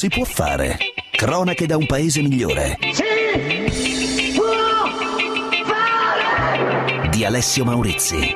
Si può fare. Cronache da un paese migliore. Si può fare! Di Alessio Maurizzi.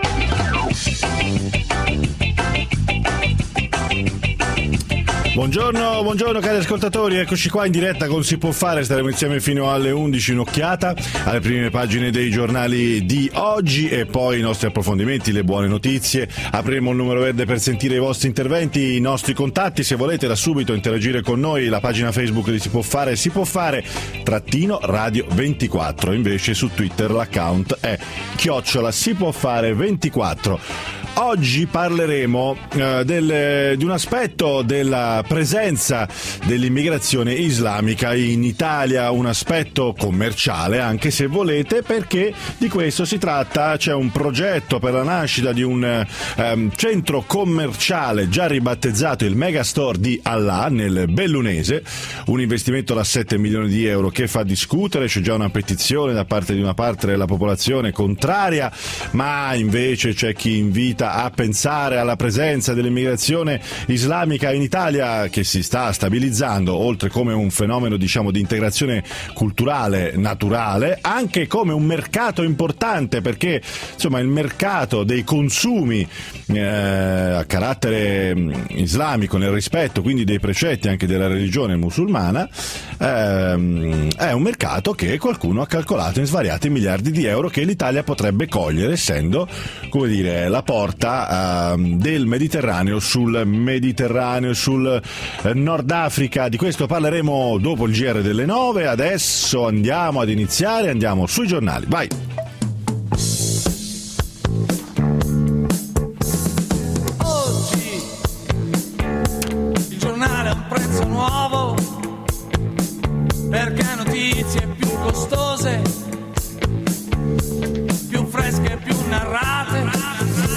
Buongiorno cari ascoltatori, eccoci qua in diretta con Si può fare, staremo insieme fino alle 11, un'occhiata alle prime pagine dei giornali di oggi e poi i nostri approfondimenti, le buone notizie. Apriremo il numero verde per sentire i vostri interventi, i nostri contatti, se volete da subito interagire con noi, la pagina Facebook di Si può fare _radio 24, invece su Twitter l'account è @sipuofare24. Oggi parleremo di un aspetto della presenza dell'immigrazione islamica in Italia, un aspetto commerciale anche se volete, perché di questo si tratta. C'è un progetto per la nascita di un centro commerciale già ribattezzato il Megastore di Allah nel Bellunese, un investimento da 7 milioni di euro che fa discutere. C'è già una petizione da parte di una parte della popolazione contraria, ma invece c'è chi invita a pensare alla presenza dell'immigrazione islamica in Italia, che si sta stabilizzando, oltre come un fenomeno di integrazione culturale naturale, anche come un mercato importante, perché insomma il mercato dei consumi a carattere islamico, nel rispetto quindi dei precetti anche della religione musulmana, è un mercato che qualcuno ha calcolato in svariati miliardi di euro che l'Italia potrebbe cogliere, essendo, come dire, la porta del Mediterraneo sul Nord Africa. Di questo parleremo dopo il GR delle 9. Adesso andiamo sui giornali. Vai! Oggi il giornale ha un prezzo nuovo, perché notizie più costose, più fresche, più narrate.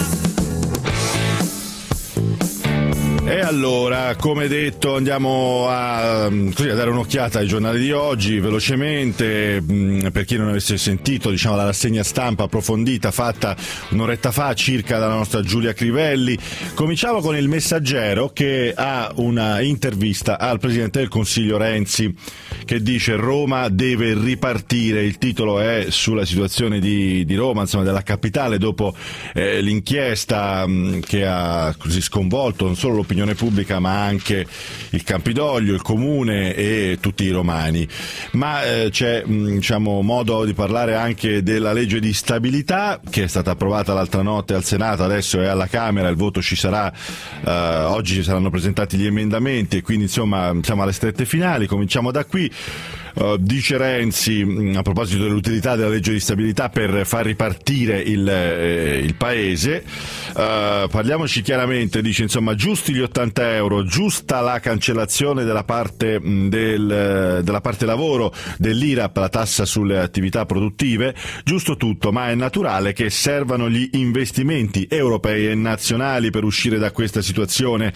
E allora, come detto, andiamo a dare un'occhiata ai giornali di oggi velocemente, per chi non avesse sentito la rassegna stampa approfondita fatta un'oretta fa circa dalla nostra Giulia Crivelli. Cominciamo con il Messaggero, che ha una intervista al Presidente del Consiglio Renzi, che dice: Roma deve ripartire. Il titolo è sulla situazione di Roma, della capitale, dopo l'inchiesta che ha così sconvolto non solo l'opinione pubblica ma anche il Campidoglio, il comune e tutti i romani. Ma c'è modo di parlare anche della legge di stabilità, che è stata approvata l'altra notte al Senato, adesso è alla Camera, il voto ci sarà, oggi saranno presentati gli emendamenti e quindi siamo alle strette finali. Cominciamo da qui. Dice Renzi, a proposito dell'utilità della legge di stabilità per far ripartire il paese, parliamoci chiaramente, dice giusti gli 80 euro, giusta la cancellazione della parte lavoro dell'IRAP, la tassa sulle attività produttive, giusto tutto, ma è naturale che servano gli investimenti europei e nazionali per uscire da questa situazione.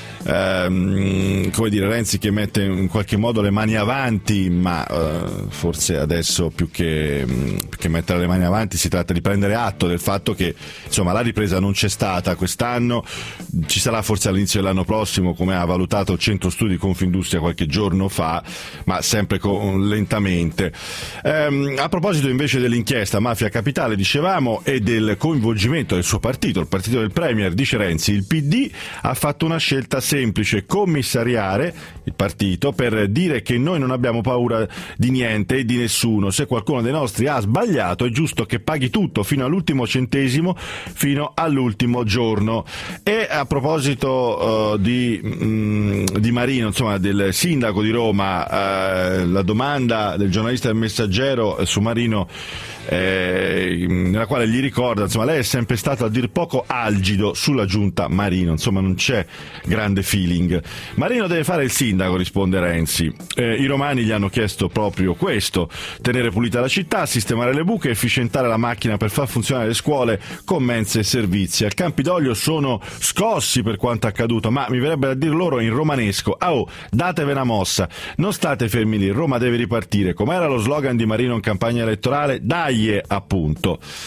Renzi che mette in qualche modo le mani avanti, ma forse adesso più che mettere le mani avanti si tratta di prendere atto del fatto che la ripresa non c'è stata quest'anno, ci sarà forse all'inizio dell'anno prossimo, come ha valutato il Centro Studi Confindustria qualche giorno fa, ma sempre lentamente. A proposito invece dell'inchiesta Mafia Capitale, dicevamo, e del coinvolgimento del suo partito, il partito del Premier, dice Renzi, il PD ha fatto una scelta semplice: commissariare il partito per dire che noi non abbiamo paura di niente e di nessuno. Se qualcuno dei nostri ha sbagliato è giusto che paghi tutto fino all'ultimo centesimo, fino all'ultimo giorno. E a proposito di Marino, del sindaco di Roma, la domanda del giornalista del Messaggero su Marino, nella quale gli ricorda, lei è sempre stato a dir poco algido sulla giunta Marino, non c'è grande feeling. Marino deve fare il sindaco, risponde Renzi. I romani gli hanno chiesto proprio questo: tenere pulita la città, sistemare le buche, efficientare la macchina per far funzionare le scuole con mense e servizi. Al Campidoglio sono scossi per quanto accaduto, ma mi verrebbe da dir loro in romanesco: datevi una mossa, non state fermi lì, Roma deve ripartire. Com'era lo slogan di Marino in campagna elettorale? Dai, appunto.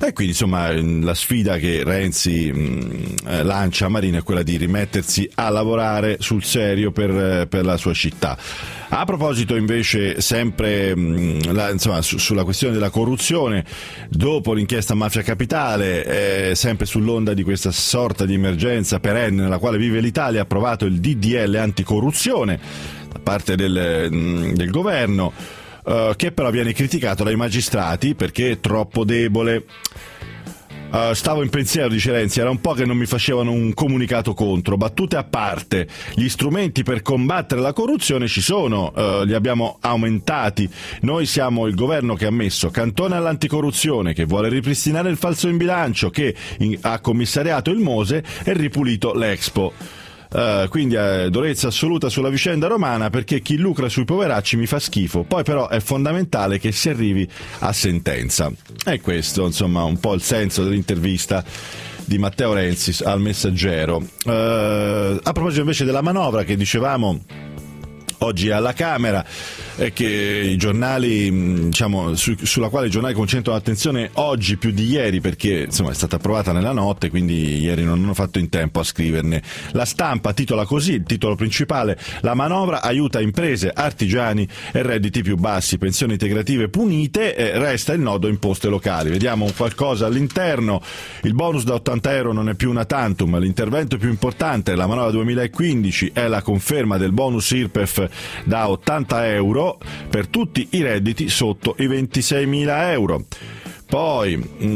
E quindi insomma la sfida che Renzi lancia a Marino è quella di rimettersi a lavorare sul serio per la sua città. A proposito invece sempre sulla questione della corruzione, dopo l'inchiesta Mafia Capitale, sempre sull'onda di questa sorta di emergenza perenne nella quale vive l'Italia, ha approvato il DDL anticorruzione da parte del governo, che però viene criticato dai magistrati perché è troppo debole. Stavo in pensiero, dice Renzi, era un po' che non mi facevano un comunicato contro. Battute a parte, gli strumenti per combattere la corruzione ci sono, li abbiamo aumentati. Noi siamo il governo che ha messo Cantone all'anticorruzione, che vuole ripristinare il falso in bilancio, che ha commissariato il Mose e ripulito l'Expo. Quindi durezza assoluta sulla vicenda romana, perché chi lucra sui poveracci mi fa schifo. Poi però è fondamentale che si arrivi a sentenza. E questo insomma un po' il senso dell'intervista di Matteo Renzi al Messaggero. A proposito invece della manovra che dicevamo oggi alla Camera, che i giornali, sulla quale i giornali concentrano l'attenzione oggi più di ieri, perché insomma è stata approvata nella notte, quindi ieri non hanno fatto in tempo a scriverne. La Stampa titola così, il titolo principale: la manovra aiuta imprese, artigiani e redditi più bassi, pensioni integrative punite, resta il nodo imposte locali. Vediamo qualcosa all'interno. Il bonus da 80 euro non è più una tantum, l'intervento più importante della manovra 2015 è la conferma del bonus IRPEF da 80 euro per tutti i redditi sotto i 26.000 euro. Poi,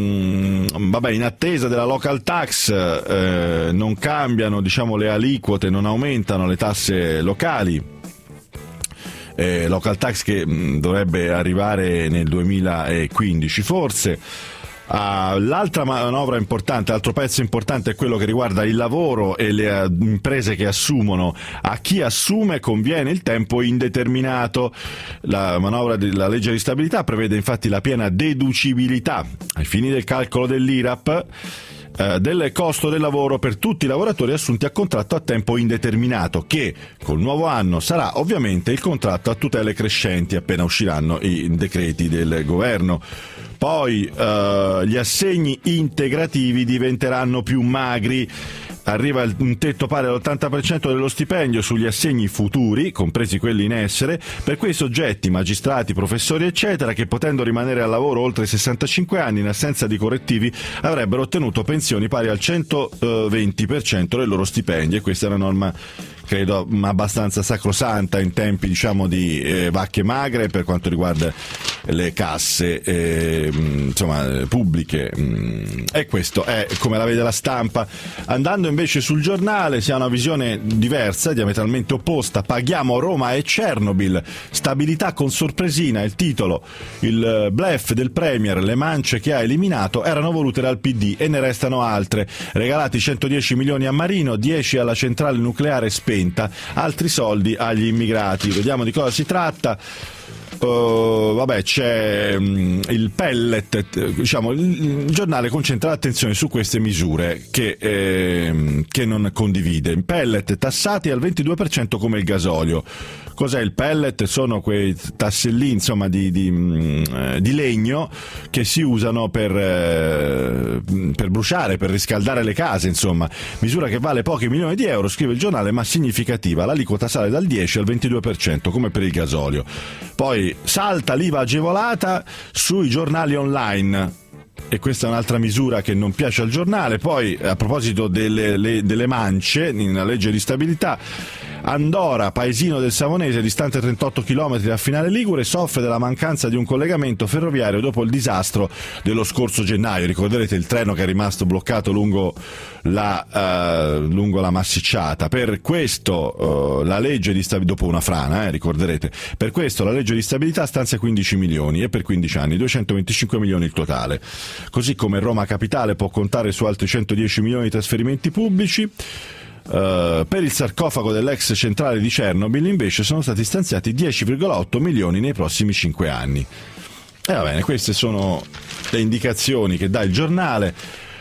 in attesa della local tax, non cambiano, le aliquote, non aumentano le tasse locali. Local tax che dovrebbe arrivare nel 2015 forse. L'altra manovra importante, l'altro pezzo importante è quello che riguarda il lavoro e le imprese che assumono. A chi assume conviene il tempo indeterminato. La manovra della legge di stabilità prevede infatti la piena deducibilità ai fini del calcolo dell'IRAP del costo del lavoro per tutti i lavoratori assunti a contratto a tempo indeterminato, che col nuovo anno sarà ovviamente il contratto a tutele crescenti appena usciranno i decreti del governo. Poi gli assegni integrativi diventeranno più magri. Arriva un tetto pari all'80% dello stipendio sugli assegni futuri, compresi quelli in essere, per quei soggetti, magistrati, professori eccetera, che potendo rimanere al lavoro oltre i 65 anni in assenza di correttivi avrebbero ottenuto pensioni pari al 120% del loro stipendio. E questa è una norma credo abbastanza sacrosanta in tempi di vacche magre per quanto riguarda le casse pubbliche, e questo è come la vede la Stampa. Andando invece sul Giornale si ha una visione diversa, diametralmente opposta. Paghiamo Roma e Chernobyl, stabilità con sorpresina, il titolo. Il bluff del Premier, le mance che ha eliminato erano volute dal PD e ne restano altre. Regalati 110 milioni a Marino, 10 alla centrale nucleare spenta, altri soldi agli immigrati. Vediamo di cosa si tratta. C'è il pellet, il giornale concentra l'attenzione su queste misure che non condivide. Il pellet tassati al 22% come il gasolio. Cos'è il pellet? Sono quei tassellini di legno che si usano per bruciare, per riscaldare le case, misura che vale pochi milioni di euro, scrive il giornale, ma significativa. L'aliquota sale dal 10 al 22% come per il gasolio. Poi salta l'IVA agevolata sui giornali online, e questa è un'altra misura che non piace al giornale. Poi a proposito delle mance nella legge di stabilità, Andora, paesino del Savonese distante 38 km dal Finale Ligure, soffre della mancanza di un collegamento ferroviario dopo il disastro dello scorso gennaio. Ricorderete il treno che è rimasto bloccato lungo la massicciata. Per questo la legge di stabilità, dopo una frana, ricorderete, per questo la legge di stabilità stanzia 15 milioni e per 15 anni 225 milioni il totale. Così come Roma Capitale può contare su altri 110 milioni di trasferimenti pubblici. Per il sarcofago dell'ex centrale di Chernobyl invece sono stati stanziati 10,8 milioni nei prossimi 5 anni. E va bene, queste sono le indicazioni che dà il giornale.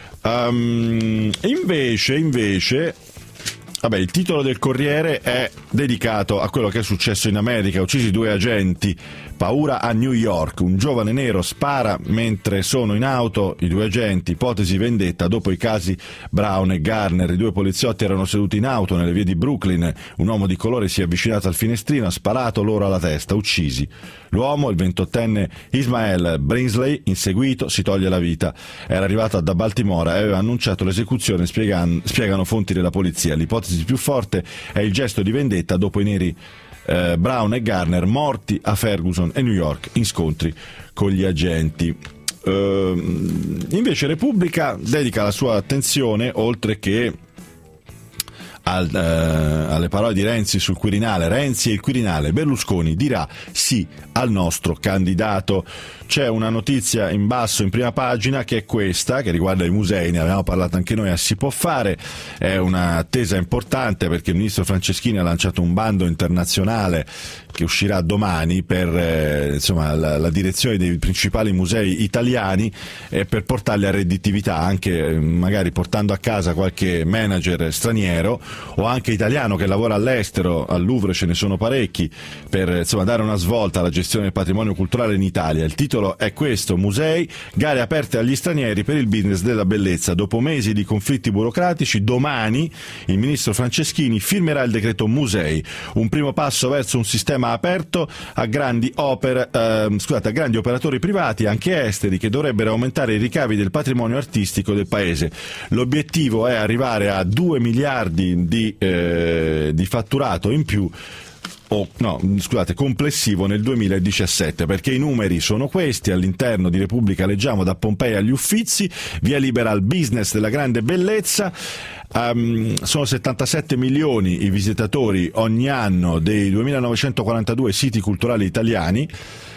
Invece il titolo del Corriere è dedicato a quello che è successo in America. Uccisi 2 agenti, paura a New York, un giovane nero spara mentre sono in auto, i 2 agenti, ipotesi vendetta dopo i casi Brown e Garner. I 2 poliziotti erano seduti in auto nelle vie di Brooklyn, un uomo di colore si è avvicinato al finestrino, ha sparato loro alla testa, uccisi. L'uomo, il 28enne Ismael Brinsley, inseguito, si toglie la vita. Era arrivato da Baltimora e aveva annunciato l'esecuzione, spiegano fonti della polizia. L'ipotesi più forte è il gesto di vendetta dopo i neri Brown e Garner morti a Ferguson e New York in scontri con gli agenti. Invece Repubblica dedica la sua attenzione, oltre che alle parole di Renzi sul Quirinale. Renzi e il Quirinale, Berlusconi dirà sì al nostro candidato. C'è una notizia in basso in prima pagina che è questa, che riguarda i musei, ne avevamo parlato anche noi a Si Può Fare. È un'attesa importante perché il ministro Franceschini ha lanciato un bando internazionale che uscirà domani per la direzione dei principali musei italiani, per portarli a redditività, anche magari portando a casa qualche manager straniero o anche italiano che lavora all'estero. Al Louvre ce ne sono parecchi, per dare una svolta alla gestione del patrimonio culturale in Italia. Il titolo è questo: musei, gare aperte agli stranieri per il business della bellezza. Dopo mesi di conflitti burocratici, domani il ministro Franceschini firmerà il decreto musei, un primo passo verso un sistema aperto a grandi operatori privati, anche esteri, che dovrebbero aumentare i ricavi del patrimonio artistico del paese. L'obiettivo è arrivare a 2 miliardi di fatturato in più, complessivo nel 2017, perché i numeri sono questi. All'interno di Repubblica leggiamo: da Pompei agli Uffizi, via libera al business della grande bellezza. Sono 77 milioni i visitatori ogni anno dei 2942 siti culturali italiani.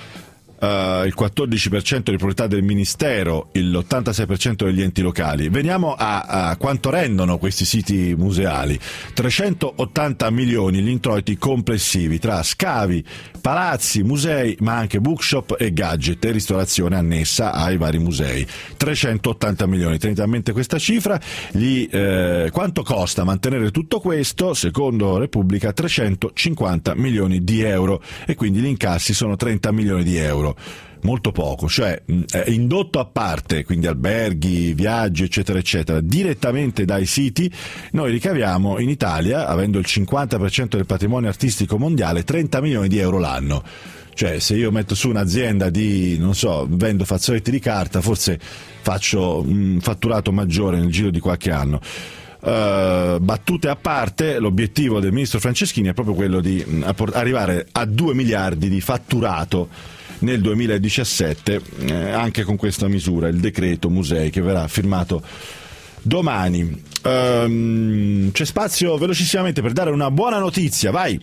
Il 14% di proprietà del Ministero, l'86% degli enti locali. Veniamo a quanto rendono questi siti museali: 380 milioni gli introiti complessivi tra scavi, palazzi, musei, ma anche bookshop e gadget e ristorazione annessa ai vari musei. 380 milioni, tenete a mente questa cifra. Quanto costa mantenere tutto questo? Secondo Repubblica 350 milioni di euro, e quindi gli incassi sono 30 milioni di euro. Molto poco, cioè indotto a parte, quindi alberghi, viaggi eccetera eccetera, direttamente dai siti noi ricaviamo in Italia, avendo il 50% del patrimonio artistico mondiale, 30 milioni di euro l'anno. Cioè, se io metto su un'azienda vendo fazzoletti di carta, forse faccio un fatturato maggiore nel giro di qualche anno. Battute a parte, l'obiettivo del ministro Franceschini è proprio quello di arrivare a 2 miliardi di fatturato nel 2017, anche con questa misura, il decreto musei, che verrà firmato domani. C'è spazio velocissimamente per dare una buona notizia, vai!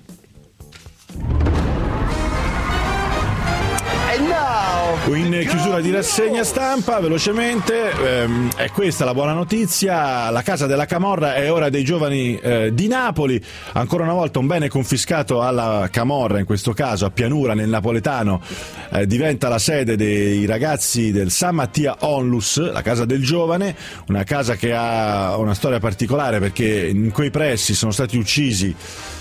In chiusura di rassegna stampa, velocemente, è questa la buona notizia: la casa della camorra è ora dei giovani di Napoli. Ancora una volta un bene confiscato alla camorra, in questo caso a Pianura nel napoletano, diventa la sede dei ragazzi del San Mattia Onlus, la casa del giovane, una casa che ha una storia particolare perché in quei pressi sono stati uccisi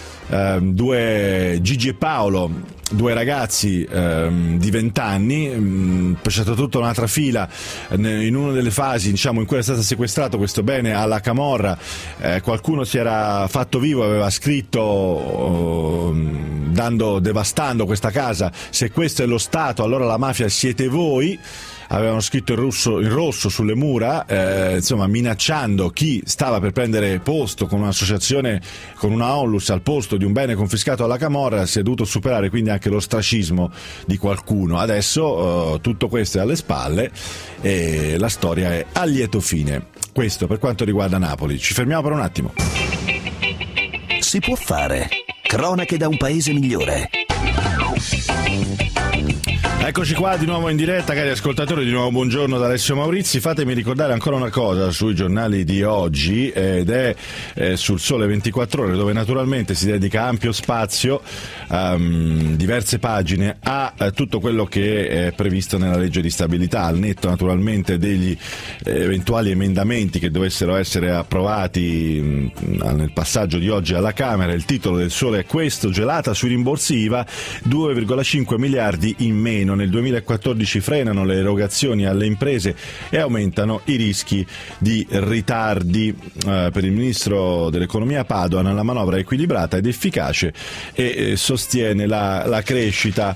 Gigi e Paolo, 2 ragazzi di 20 anni. C'è stata tutta un'altra fila in una delle fasi in cui è stato sequestrato questo bene alla camorra. Qualcuno si era fatto vivo, aveva scritto devastando questa casa: se questo è lo Stato, allora la mafia siete voi. Avevano scritto in rosso sulle mura, minacciando chi stava per prendere posto con un'associazione, con una onlus al posto di un bene confiscato alla camorra. Si è dovuto superare quindi anche l'ostracismo di qualcuno. Adesso tutto questo è alle spalle e la storia è a lieto fine. Questo per quanto riguarda Napoli. Ci fermiamo per un attimo. Si può fare. Cronache da un paese migliore. Eccoci qua di nuovo in diretta, cari ascoltatori, di nuovo buongiorno da Alessio Maurizi. Fatemi ricordare ancora una cosa sui giornali di oggi, ed è sul Sole 24 Ore, dove naturalmente si dedica ampio spazio, diverse pagine, a tutto quello che è previsto nella legge di stabilità, al netto naturalmente degli eventuali emendamenti che dovessero essere approvati nel passaggio di oggi alla Camera. Il titolo del Sole è questo: gelata sui rimborsi IVA, 2,5 miliardi in meno. Nel 2014 frenano le erogazioni alle imprese e aumentano i rischi di ritardi. Per il ministro dell'economia Padoan la manovra è equilibrata ed efficace e sostiene la crescita.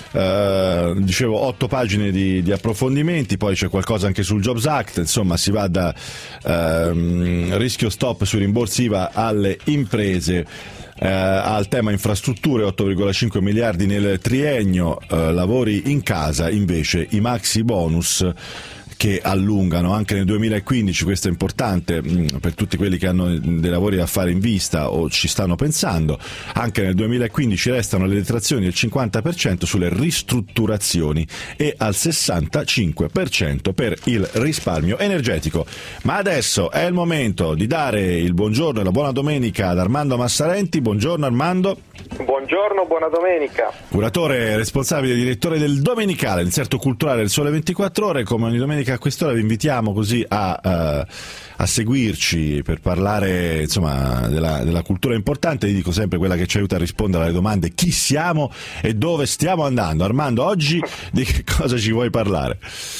Dicevo 8 pagine di approfondimenti, poi c'è qualcosa anche sul Jobs Act, insomma si va da rischio stop sui rimborsi IVA alle imprese, al tema infrastrutture, 8,5 miliardi nel triennio, lavori in casa invece i maxi bonus che allungano anche nel 2015. Questo è importante per tutti quelli che hanno dei lavori da fare in vista o ci stanno pensando. Anche nel 2015 restano le detrazioni del 50% sulle ristrutturazioni e al 65% per il risparmio energetico. Ma adesso è il momento di dare il buongiorno e la buona domenica ad Armando Massarenti. Buongiorno Armando. Buongiorno, buona domenica. Curatore, responsabile, direttore del Domenicale, l'inserto culturale del Sole 24 Ore. Come ogni domenica a quest'ora vi invitiamo così a seguirci per parlare, insomma, della cultura importante. Vi dico sempre quella che ci aiuta a rispondere alle domande: chi siamo e dove stiamo andando. Armando, oggi di che cosa ci vuoi parlare?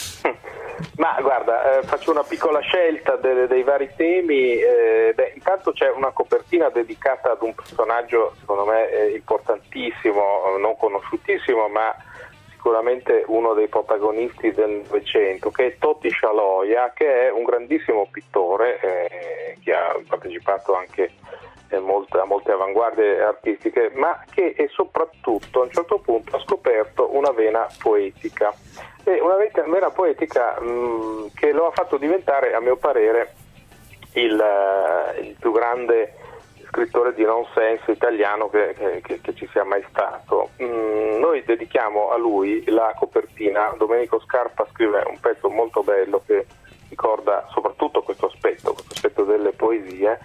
Ma guarda, faccio una piccola scelta dei vari temi. Intanto c'è una copertina dedicata ad un personaggio secondo me importantissimo, non conosciutissimo, ma sicuramente uno dei protagonisti del Novecento, che è Toti Scialoia, che è un grandissimo pittore che ha partecipato anche a molte avanguardie artistiche, ma che è soprattutto a un certo punto ha scoperto una vena poetica, e una vena poetica che lo ha fatto diventare, a mio parere, il più grande scrittore di nonsense italiano che ci sia mai stato. Noi dedichiamo a lui la copertina. Domenico Scarpa scrive un pezzo molto bello che ricorda soprattutto questo aspetto delle poesie,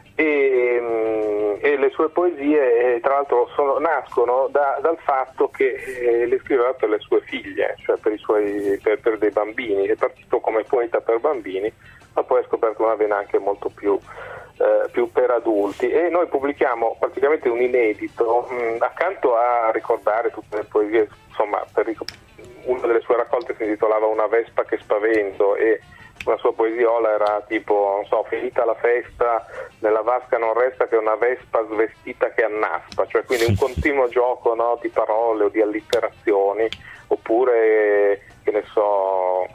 e le sue poesie tra l'altro nascono dal fatto che le scriveva per le sue figlie, cioè per dei bambini. È partito come poeta per bambini, ma poi ha scoperto una vena anche molto più per adulti, e noi pubblichiamo praticamente un inedito accanto a ricordare tutte le poesie. Insomma, una delle sue raccolte si intitolava Una vespa che spavento, e una sua poesiola era tipo, non so, finita la festa, nella vasca non resta che una vespa svestita che annaspa, cioè quindi un continuo gioco, no, di parole o di allitterazioni. Oppure, che ne so,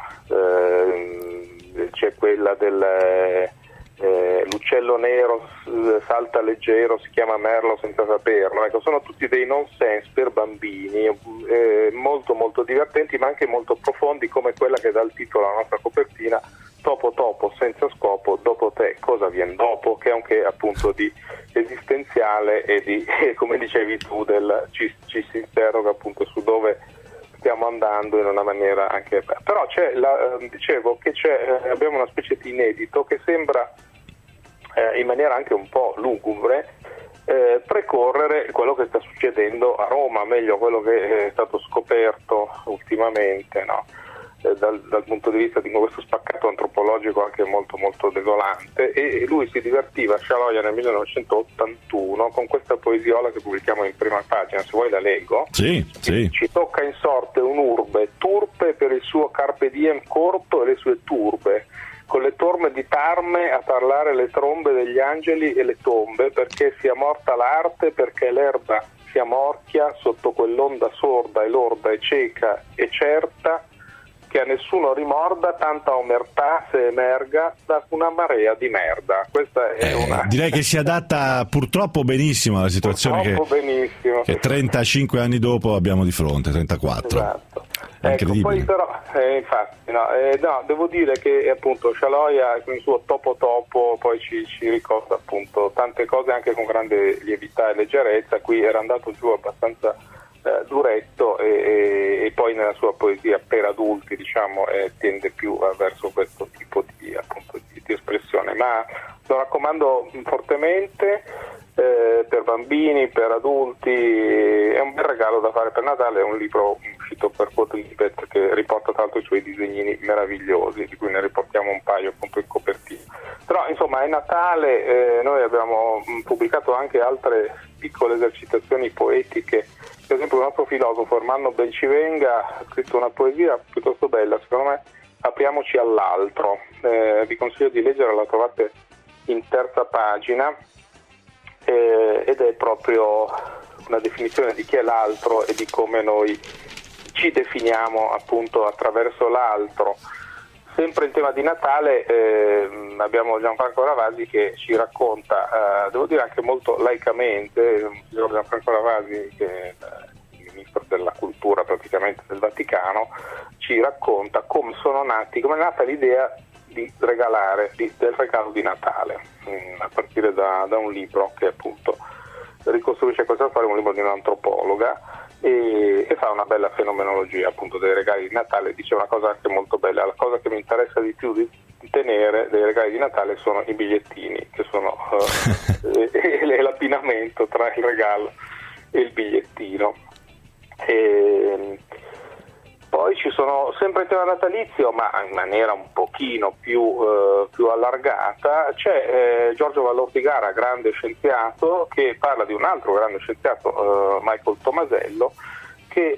c'è quella del l'uccello nero salta leggero, si chiama merlo senza saperlo. Ecco, sono tutti dei nonsense per bambini, molto molto divertenti, ma anche molto profondi, come quella che dà il titolo alla nostra copertina: Topo topo senza scopo, dopo te cosa viene dopo, che è anche appunto di esistenziale e di, come dicevi tu, ci si interroga appunto su dove stiamo andando in una maniera anche. Però dicevo che abbiamo una specie di inedito che sembra in maniera anche un po' lugubre precorrere quello che sta succedendo a Roma, meglio quello che è stato scoperto ultimamente, no? Dal punto di vista di questo spaccato antropologico anche molto molto desolante. E lui si divertiva, Scialoia, nel 1981 con questa poesiola che pubblichiamo in prima pagina. Se vuoi la leggo. Sì. Ci tocca in sorte un'urbe turpe per il suo carpe diem corto e le sue turbe, con le torme di Tarme a parlare le trombe degli angeli e le tombe, perché sia morta l'arte, perché l'erba sia morchia sotto quell'onda sorda e lorda e cieca e certa, che a nessuno rimorda tanta omertà se emerga da una marea di merda. Questa è una... Direi che si adatta purtroppo benissimo alla situazione che 35 anni dopo abbiamo di fronte, 34. Esatto. Ecco, poi però, infatti, no, devo dire che appunto Scialoia con il suo Topo Topo poi ci ricorda appunto tante cose anche con grande lievità e leggerezza. Qui era andato giù abbastanza duretto e poi nella sua poesia per adulti, diciamo, tende più verso questo tipo di espressione, ma lo raccomando fortemente per bambini, per adulti, è un bel regalo da fare per Natale, è un libro uscito per Quadlibet che riporta tra l'altro i suoi disegnini meravigliosi, di cui ne riportiamo un paio appunto in copertina. Però insomma è Natale, noi abbiamo pubblicato anche altre piccole esercitazioni poetiche, per esempio un altro filosofo, Ermanno Bencivenga, ha scritto una poesia piuttosto bella, secondo me, Apriamoci all'altro, vi consiglio di leggere, la trovate in terza pagina, ed è proprio una definizione di chi è l'altro e di come noi ci definiamo appunto attraverso l'altro. Sempre in tema di Natale abbiamo Gianfranco Ravasi che ci racconta, devo dire anche molto laicamente, Gianfranco Ravasi che è il ministro della cultura praticamente del Vaticano, ci racconta come è nata l'idea di regalare, del regalo di Natale, a partire da un libro che appunto ricostruisce questa storia, un libro di un'antropologa, e fa una bella fenomenologia appunto dei regali di Natale. Dice una cosa anche molto bella: la cosa che mi interessa di più di tenere dei regali di Natale sono i bigliettini, che sono l'abbinamento tra il regalo e il bigliettino. Poi ci sono, sempre in tema natalizio, ma in maniera un pochino più allargata, c'è Giorgio Vallortigara, grande scienziato, che parla di un altro grande scienziato, Michael Tomasello, che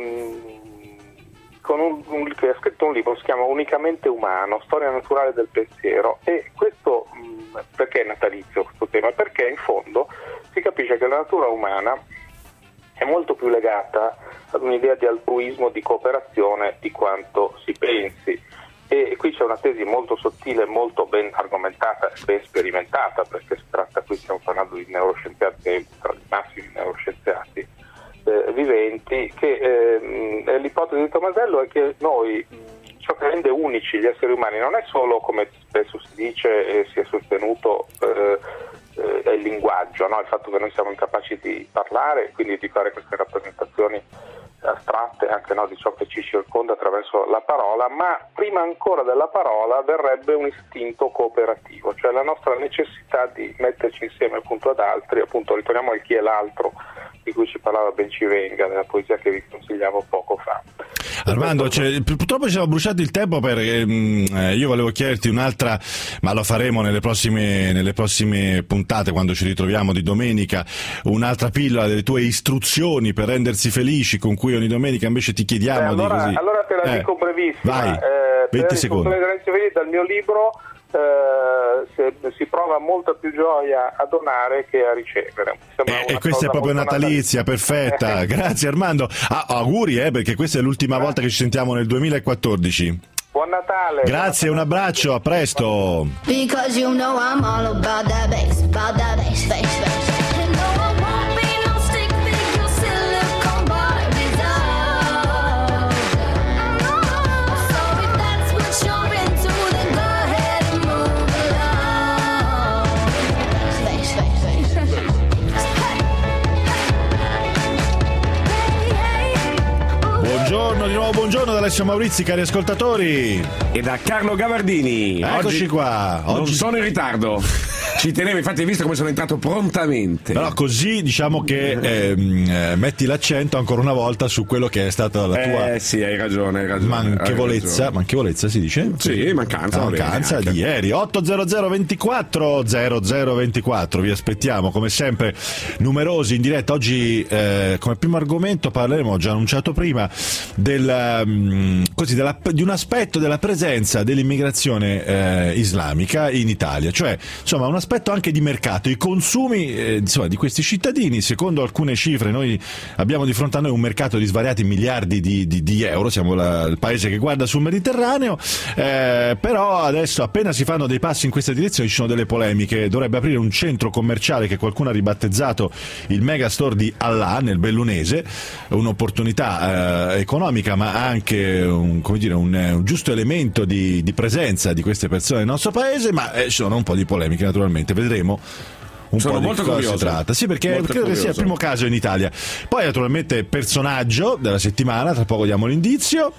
ha scritto un libro che si chiama Unicamente umano, storia naturale del pensiero. E questo, perché è natalizio questo tema? Perché in fondo si capisce che la natura umana è molto più legata ad un'idea di altruismo, di cooperazione, di quanto si pensi. E qui c'è una tesi molto sottile, molto ben argomentata, ben sperimentata, perché si tratta, qui stiamo parlando di neuroscienziati, tra i massimi neuroscienziati viventi, che l'ipotesi di Tomasello è che noi, ciò che rende unici gli esseri umani non è solo, come spesso si dice e si è sostenuto, è il linguaggio, no? Il fatto che noi siamo incapaci di parlare, quindi di fare queste rappresentazioni astratte anche, no, di ciò che ci circonda attraverso la parola, ma prima ancora della parola verrebbe un istinto cooperativo, cioè la nostra necessità di metterci insieme appunto ad altri, appunto ritorniamo al chi è l'altro di cui ci parlava Bencivenga nella poesia che vi consigliavo poco fa. Armando, purtroppo ci siamo bruciati il tempo, perché io volevo chiederti un'altra, ma lo faremo nelle prossime puntate quando ci ritroviamo di domenica, un'altra pillola delle tue istruzioni per rendersi felici, con cui ogni domenica invece ti chiediamo di così. Allora te la dico brevissima. Vai, 20 secondi. Dal mio libro si prova molta più gioia a donare che a ricevere. E questa è proprio natalizia, perfetta. Grazie Armando. Auguri, perché questa è l'ultima volta che ci sentiamo nel 2014. Buon Natale. Grazie, un abbraccio, a presto. Because you know I'm all about that bass, bass, bass. And no, I won't be no stick figure, silicone Barbies out. So if that's what you're into, then go ahead and move along. Bass, bass, bass. Buongiorno, di nuovo buongiorno da Alessio Maurizi, cari ascoltatori. E da Carlo Gavardini. Eccoci oggi qua. Non sono in ritardo. Ci tenevo, infatti hai visto come sono entrato prontamente. Però così diciamo che metti l'accento ancora una volta su quello che è stata la tua sì, hai ragione. manchevolezza si dice? Sì, mancanza di ieri. 800 24 0024, vi aspettiamo come sempre numerosi in diretta. Oggi come primo argomento parleremo, ho già annunciato prima, di un aspetto della presenza dell'immigrazione islamica in Italia, cioè insomma un aspetto anche di mercato, i consumi di questi cittadini. Secondo alcune cifre noi abbiamo di fronte a noi un mercato di svariati miliardi di euro, siamo il paese che guarda sul Mediterraneo, però adesso appena si fanno dei passi in questa direzione ci sono delle polemiche. Dovrebbe aprire un centro commerciale che qualcuno ha ribattezzato il Megastore di Allah nel Bellunese, un'opportunità economica ma anche un giusto elemento di presenza di queste persone nel nostro paese, ma ci sono un po' di polemiche naturalmente, vedremo. un Sono po' di molto cosa curioso. si tratta. Sì, perché Molto credo che sia il curioso. primo caso in Italia. Poi naturalmente personaggio della settimana, tra poco diamo l'indizio.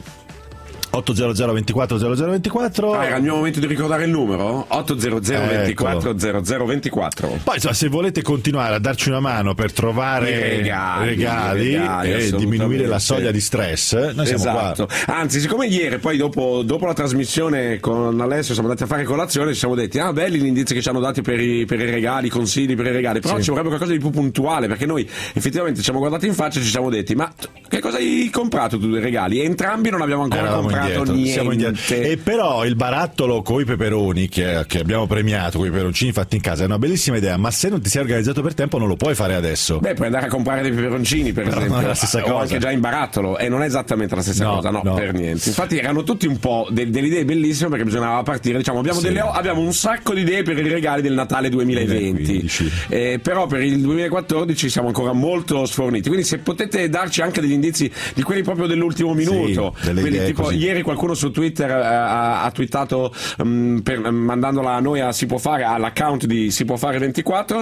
800 24 0024. Era il mio momento di ricordare il numero? 800 24 0024. Poi insomma, se volete continuare a darci una mano per trovare I regali, e assolutamente. diminuire la soglia di stress, noi siamo Esatto. qua. Anzi, siccome ieri, poi dopo la trasmissione con Alessio siamo andati a fare colazione, ci siamo detti: ah, belli gli indizi che ci hanno dati per i regali, consigli per i regali, però ci vorrebbe qualcosa di più puntuale, perché noi effettivamente ci siamo guardati in faccia e ci siamo detti: ma che cosa hai comprato tu dei regali? E entrambi non abbiamo ancora Eravamo comprato siamo indietro. niente. E però il barattolo coi peperoni che abbiamo premiato, con i peperoncini fatti in casa, è una bellissima idea, ma se non ti sei organizzato per tempo non lo puoi fare adesso. Beh, puoi andare a comprare dei peperoncini, per Però esempio, non è la stessa o cosa. anche già in barattolo, e non è esattamente la stessa No, cosa, no, no. per niente. Infatti erano tutti un po' delle idee bellissime, perché bisognava partire, diciamo, abbiamo un sacco di idee per i regali del Natale 2020, 2015. però per il 2014 siamo ancora molto sforniti, quindi se potete darci anche degli indizi di quelli proprio dell'ultimo minuto, delle quelli idee tipo così. ieri qualcuno su Twitter ha twittato mandandola a noi si può fare all'account di si può fare 24,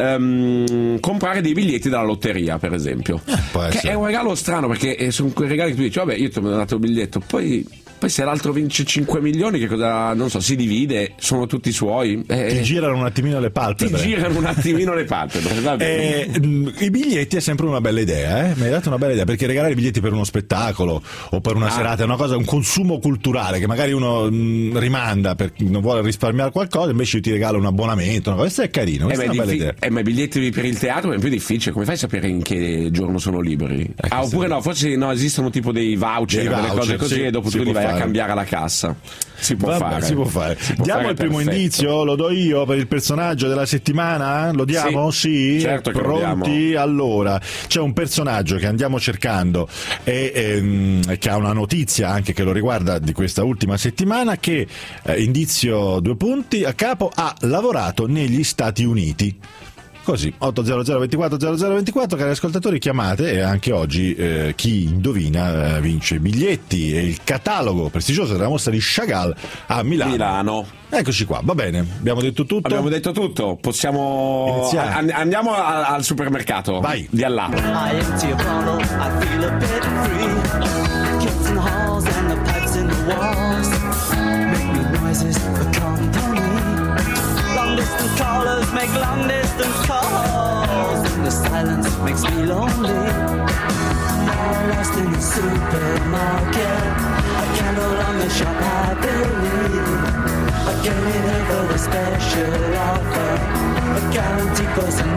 comprare dei biglietti dalla lotteria, per esempio, può che essere. è un regalo strano, perché sono quei regali che tu dici vabbè, io ti ho dato il biglietto, poi se l'altro vince 5 milioni, che cosa, non so, si divide, sono tutti suoi, Ti girano un attimino le palpebre. le palpebre, va bene. I biglietti è sempre una bella idea, mi hai dato una bella idea, perché regalare i biglietti per uno spettacolo o per una serata è una cosa, un consumo culturale che magari uno rimanda perché non vuole risparmiare qualcosa, invece io ti regalo un abbonamento, una cosa. Questo è carino, questa è una bella idea. Ma i biglietti per il teatro è più difficile, come fai a sapere in che giorno sono liberi? Oppure no, forse no, esistono tipo dei voucher, delle cose così, sì, e dopo si tu li può vai fare. a cambiare alla cassa. Si può Vabbè, fare. si può fare. Diamo fare, il primo perfetto. indizio, lo do io per il personaggio della settimana? Lo diamo? Sì? Certo che lo Pronti? diamo. Allora, c'è un personaggio che andiamo cercando e che ha una notizia anche che lo riguarda di questa ultima settimana, che, indizio 2 punti, a capo, ha lavorato negli Stati Uniti. Così, 800 24 0024, cari ascoltatori, chiamate, e anche oggi chi indovina vince biglietti e il catalogo prestigioso della mostra di Chagall a Milano. Eccoci qua, va bene, abbiamo detto tutto? Abbiamo detto tutto, possiamo Iniziare. andiamo al supermercato. Vai. Di là. I empty a bottle, I feel a bit free. Kids in the halls and the pipes in the walls make me noises for company. Long distance callers make long distance calls, and the silence makes me lonely. Now lost in the supermarket, I can no longer shop happily. I get it over the special offer, a guaranteed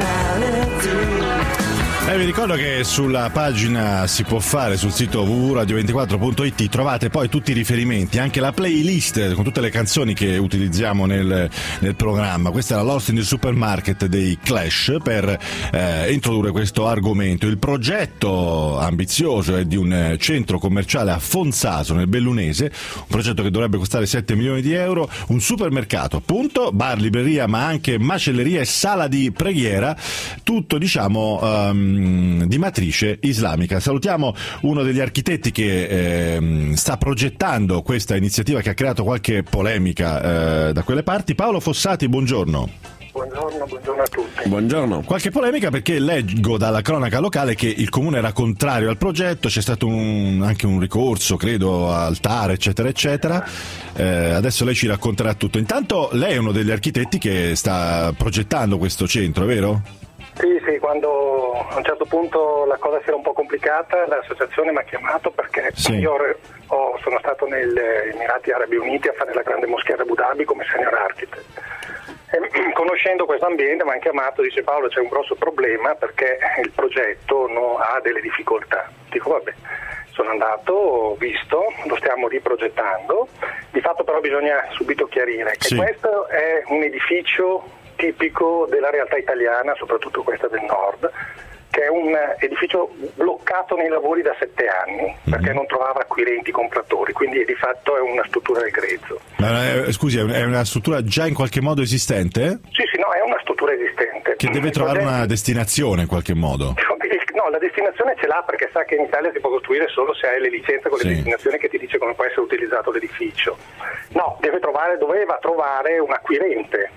personality. Vi ricordo che sulla pagina si può fare sul sito www.radio24.it trovate poi tutti i riferimenti, anche la playlist con tutte le canzoni che utilizziamo nel programma. Questa è la Lost in the Supermarket dei Clash per introdurre questo argomento. Il progetto ambizioso è di un centro commerciale a Fonzaso nel Bellunese, un progetto che dovrebbe costare 7 milioni di euro, un supermercato appunto, bar, libreria ma anche macelleria e sala di preghiera, tutto diciamo di matrice islamica. Salutiamo uno degli architetti che sta progettando questa iniziativa che ha creato qualche polemica da quelle parti. Paolo Fossati, buongiorno. Buongiorno a tutti. Buongiorno. Qualche polemica perché leggo dalla cronaca locale che il comune era contrario al progetto, c'è stato anche un ricorso, credo, al TAR, eccetera, eccetera. Adesso lei ci racconterà tutto. Intanto lei è uno degli architetti che sta progettando questo centro, è vero? Sì, quando a un certo punto la cosa si era un po' complicata, l'associazione mi ha chiamato perché io sono stato negli Emirati Arabi Uniti a fare la grande moschea di Abu Dhabi come senior architect. E, conoscendo questo ambiente mi hanno chiamato, dice Paolo c'è un grosso problema perché il progetto ha delle difficoltà. Dico vabbè, sono andato, ho visto, lo stiamo riprogettando, di fatto però bisogna subito chiarire che questo è un edificio tipico della realtà italiana, soprattutto questa del nord, che è un edificio bloccato nei lavori da 7 anni perché non trovava acquirenti compratori, quindi di fatto è una struttura del grezzo. Ma, scusi, è una struttura già in qualche modo esistente? Sì, no, è una struttura esistente. Che deve trovare una destinazione in qualche modo? No, la destinazione ce l'ha perché sa che in Italia si può costruire solo se hai le licenze con le destinazioni che ti dice come può essere utilizzato l'edificio. No, doveva trovare un acquirente.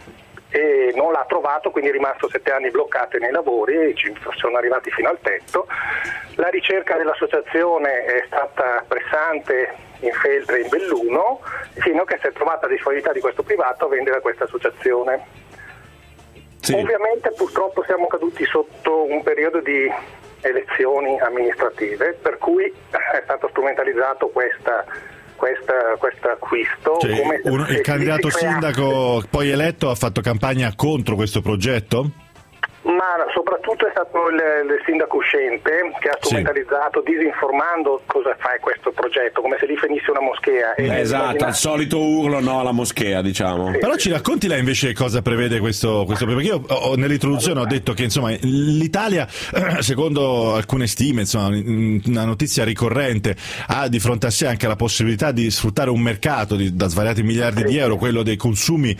e non l'ha trovato, quindi è rimasto 7 anni bloccato nei lavori e ci sono arrivati fino al tetto. La ricerca dell'associazione è stata pressante in Feltre e in Belluno, fino a che si è trovata la disponibilità di questo privato a vendere a questa associazione. Sì. Ovviamente purtroppo siamo caduti sotto un periodo di elezioni amministrative, per cui è stato strumentalizzato questo acquisto. Cioè, come il candidato sindaco poi eletto ha fatto campagna contro questo progetto? Ma soprattutto è stato il sindaco uscente che ha strumentalizzato, disinformando cosa fa questo progetto, come se lì finisse una moschea. Esatto, al solito urlo no alla moschea, diciamo. Però ci racconti lei invece cosa prevede questo perché io nell'introduzione ho detto che insomma l'Italia, secondo alcune stime, insomma una notizia ricorrente, ha di fronte a sé anche la possibilità di sfruttare un mercato da svariati miliardi di euro, quello dei consumi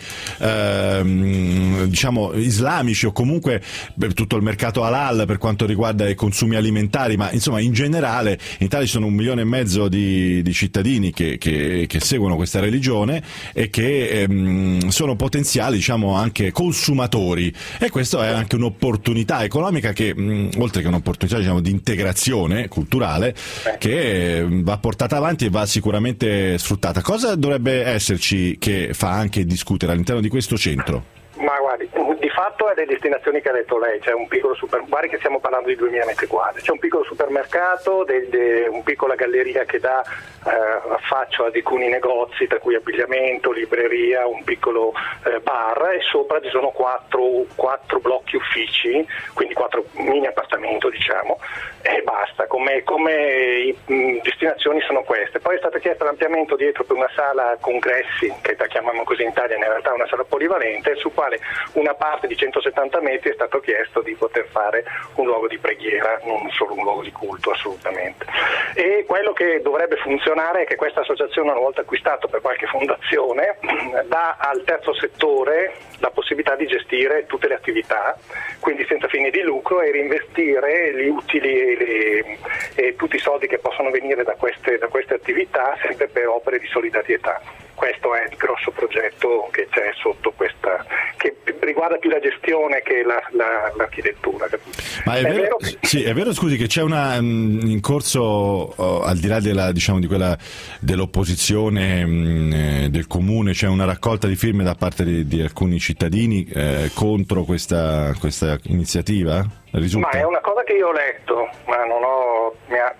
diciamo islamici, o comunque tutto il mercato halal per quanto riguarda i consumi alimentari, ma insomma in generale in Italia ci sono 1,5 milioni di cittadini che seguono questa religione e che sono potenziali, diciamo, anche consumatori, e questo è anche un'opportunità economica che oltre che un'opportunità, diciamo, di integrazione culturale, che va portata avanti e va sicuramente sfruttata. Cosa dovrebbe esserci che fa anche discutere all'interno di questo centro? Ma guardi, di fatto è le destinazioni che ha detto lei, c'è un piccolo guardi che stiamo parlando di 2000 metri quadri, c'è un piccolo supermercato, un piccola galleria che dà affaccio ad alcuni negozi, tra cui abbigliamento, libreria, un piccolo bar, e sopra ci sono quattro blocchi uffici, quindi 4 mini appartamenti, diciamo, e basta. Come destinazioni sono queste. Poi è stato chiesto l'ampliamento dietro per una sala congressi, che la chiamiamo così in Italia, in realtà è una sala polivalente, su quale una parte di 170 metri è stato chiesto di poter fare un luogo di preghiera, non solo un luogo di culto, assolutamente. E quello che dovrebbe funzionare è che questa associazione, una volta acquistato per qualche fondazione, dà al terzo settore la possibilità di gestire tutte le attività, quindi senza fine di lucro, e reinvestire gli utili e tutti i soldi che possono venire da queste attività sempre per opere di solidarietà. Questo è il grosso progetto che c'è sotto questa, che riguarda più la gestione che l'architettura. Ma è vero, sì, è vero, scusi, che c'è una in corso, al di là della, diciamo, di quella dell'opposizione del comune, c'è una raccolta di firme da parte di alcuni cittadini contro questa iniziativa? Risulta? Ma è una cosa che io ho letto, ma non ho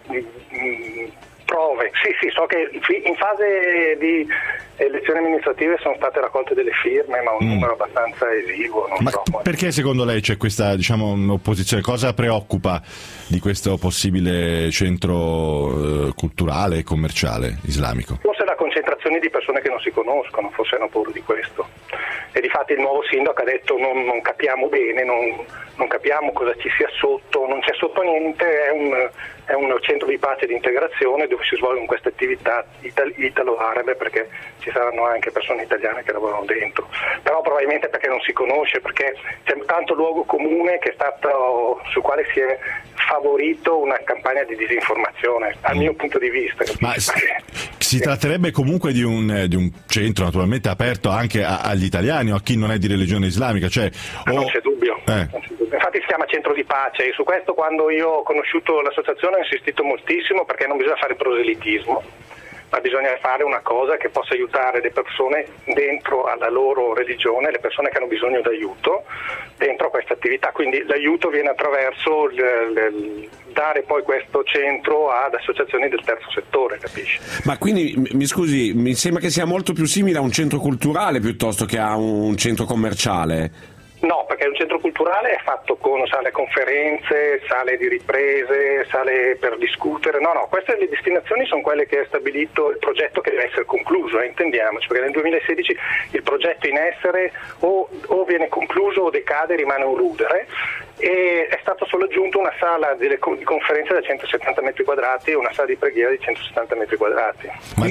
prove. Sì, so che in fase di elezioni amministrative sono state raccolte delle firme, ma un numero abbastanza esiguo. Perché secondo lei c'è questa, diciamo, opposizione? Cosa preoccupa di questo possibile centro culturale e commerciale islamico? Forse la concentrazione di persone che non si conoscono, forse hanno paura di questo. E difatti il nuovo sindaco ha detto non capiamo bene, non capiamo cosa ci sia sotto, non c'è sotto niente, è un centro di pace e di integrazione dove si svolgono queste attività italo-arabe, perché ci saranno anche persone italiane che lavorano dentro, però probabilmente perché non si conosce, perché c'è tanto luogo comune che è stato, sul quale si è favorito una campagna di disinformazione, al mio punto di vista. Ma si tratterebbe comunque di un centro naturalmente aperto anche agli italiani o a chi non è di religione islamica, cioè, non c'è dubbio. Infatti si chiama centro di pace, e su questo, quando io ho conosciuto l'associazione, ho insistito moltissimo, perché non bisogna fare proselitismo, ma bisogna fare una cosa che possa aiutare le persone dentro alla loro religione, le persone che hanno bisogno d'aiuto dentro a questa attività. Quindi l'aiuto viene attraverso dare poi questo centro ad associazioni del terzo settore, capisci? Ma quindi, mi scusi, mi sembra che sia molto più simile a un centro culturale piuttosto che a un centro commerciale. No, perché un centro culturale è fatto con sale conferenze, sale di riprese, sale per discutere. No, queste le destinazioni sono quelle che ha stabilito il progetto, che deve essere concluso, intendiamoci, perché nel 2016 il progetto in essere o viene concluso o decade, rimane un rudere, e è stato solo aggiunto una sala di conferenze da 170 metri quadrati e una sala di preghiera di 170 metri quadrati.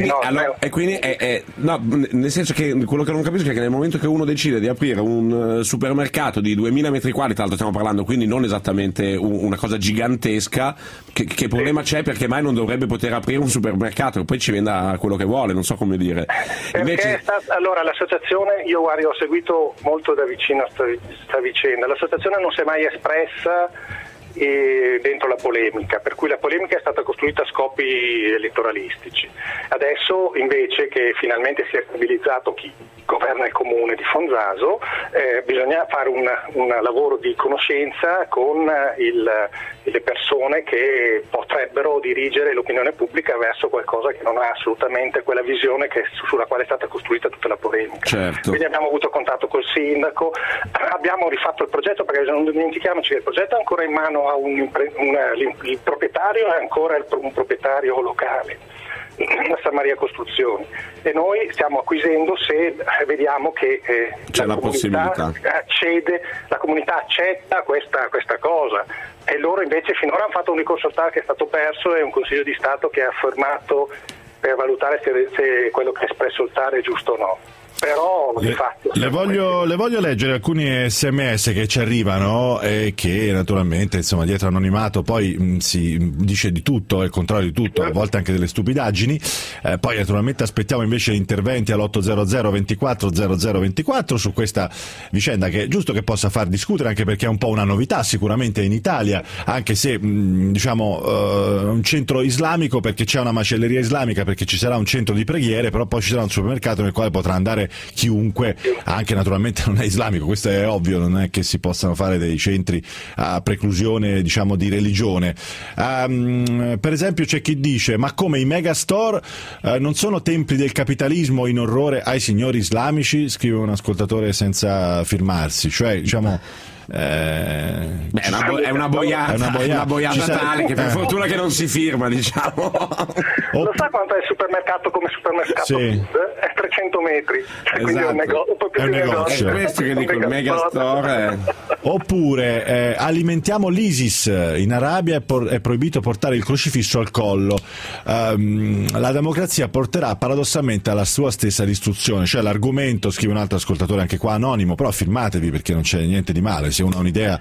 Nel senso che quello che non capisco è che nel momento che uno decide di aprire un supermercato di 2000 metri quadri, tra l'altro stiamo parlando quindi non esattamente una cosa gigantesca, che problema c'è? Perché mai non dovrebbe poter aprire un supermercato e poi ci venda quello che vuole, non so come dire. Invece... Allora l'associazione, io ho seguito molto da vicino sta vicenda, l'associazione non si è mai espressa dentro la polemica, per cui la polemica è stata costruita a scopi elettoralistici. Adesso invece che finalmente si è stabilizzato chi governa il comune di Fonzaso, bisogna fare un lavoro di conoscenza con le persone che potrebbero dirigere l'opinione pubblica verso qualcosa che non ha assolutamente quella visione sulla quale è stata costruita tutta la polemica. Certo. Quindi abbiamo avuto contatto col sindaco, abbiamo rifatto il progetto, perché non dimentichiamoci che il progetto è ancora in mano a il proprietario è ancora un proprietario locale, la San Maria Costruzioni, e noi stiamo acquisendo se vediamo che c'è la possibilità la comunità accetta questa cosa, e loro invece finora hanno fatto un ricorso al TAR che è stato perso e un Consiglio di Stato che ha fermato per valutare se quello che ha espresso il TAR è giusto o no. Però le voglio leggere alcuni SMS che ci arrivano e che naturalmente insomma dietro anonimato poi si dice di tutto, è il contrario di tutto, a volte anche delle stupidaggini, poi naturalmente aspettiamo invece interventi all'800 24 0024 su questa vicenda, che è giusto che possa far discutere, anche perché è un po' una novità sicuramente in Italia, anche se diciamo un centro islamico, perché c'è una macelleria islamica, perché ci sarà un centro di preghiere, però poi ci sarà un supermercato nel quale potrà andare chiunque, anche naturalmente non è islamico, questo è ovvio, non è che si possano fare dei centri a preclusione diciamo di religione. Per esempio c'è chi dice: ma come i megastore non sono templi del capitalismo in orrore ai signori islamici? Scrive un ascoltatore senza firmarsi, cioè diciamo è una boiata tale che per fortuna che non si firma, diciamo. Lo sa quanto è il supermercato come supermercato? Sì. È 300 metri, quindi Esatto. un po' più È un di negozio. È questo che dico, il megastore. Oppure alimentiamo l'ISIS, in Arabia è proibito portare il crocifisso al collo, la democrazia porterà paradossalmente alla sua stessa distruzione, cioè l'argomento, scrive un altro ascoltatore anche qua anonimo, però firmatevi perché non c'è niente di male se uno ha un'idea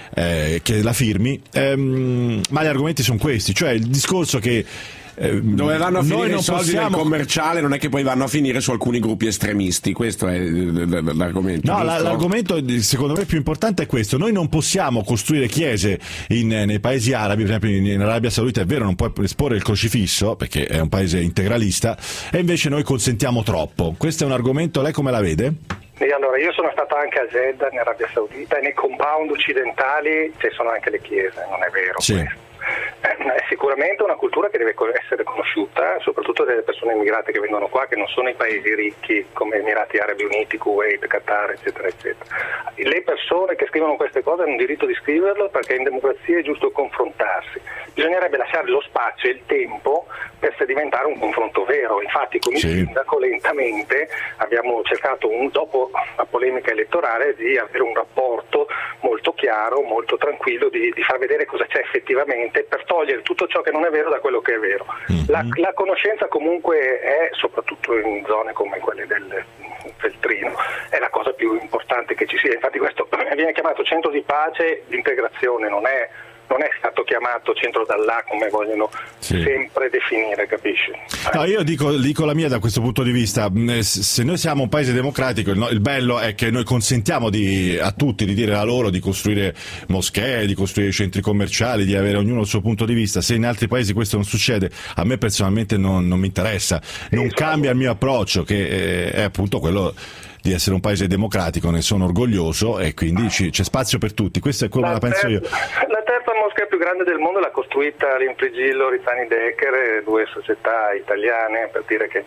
che la firmi, ma gli argomenti sono questi, cioè il discorso che dove vanno a finire non i soldi del commerciale non è che poi vanno a finire su alcuni gruppi estremisti, questo è l'argomento. No, giusto? l'argomento secondo me più importante è questo: noi non possiamo costruire chiese nei paesi arabi, per esempio in Arabia Saudita è vero, non puoi esporre il crocifisso perché è un paese integralista, e invece noi consentiamo troppo. Questo è un argomento, lei come la vede? E allora, io sono stato anche a Jeddah, in Arabia Saudita, e nei compound occidentali ci sono anche le chiese, non è vero? Sì. Questo. È sicuramente una cultura che deve essere conosciuta, soprattutto delle persone immigrate che vengono qua, che non sono i paesi ricchi come Emirati Arabi Uniti, Kuwait, Qatar, eccetera, eccetera. Le persone che scrivono queste cose hanno diritto di scriverlo, perché in democrazia è giusto confrontarsi. Bisognerebbe lasciare lo spazio e il tempo per diventare un confronto vero. Infatti con il sindaco lentamente abbiamo cercato, dopo la polemica elettorale, di avere un rapporto molto chiaro, molto tranquillo, di far vedere cosa c'è effettivamente, per togliere tutto ciò che non è vero da quello che è vero. La conoscenza comunque è, soprattutto in zone come quelle del Feltrino, è la cosa più importante che ci sia. Infatti questo viene chiamato centro di pace, di integrazione, non è stato chiamato centro d'Allah come vogliono sempre definire, capisci? No, io dico la mia da questo punto di vista. Se noi siamo un paese democratico, il bello è che noi consentiamo a tutti di dire la loro, di costruire moschee, di costruire centri commerciali, di avere ognuno il suo punto di vista. Se in altri paesi questo non succede, a me personalmente non mi interessa, non cambia il mio approccio, che è appunto quello di essere un paese democratico, ne sono orgoglioso, e quindi c'è spazio per tutti. Questo è come la penso io. La terza moschea più grande del mondo l'ha costruita l'Impregillo Rizzani Decker e due società italiane, per dire che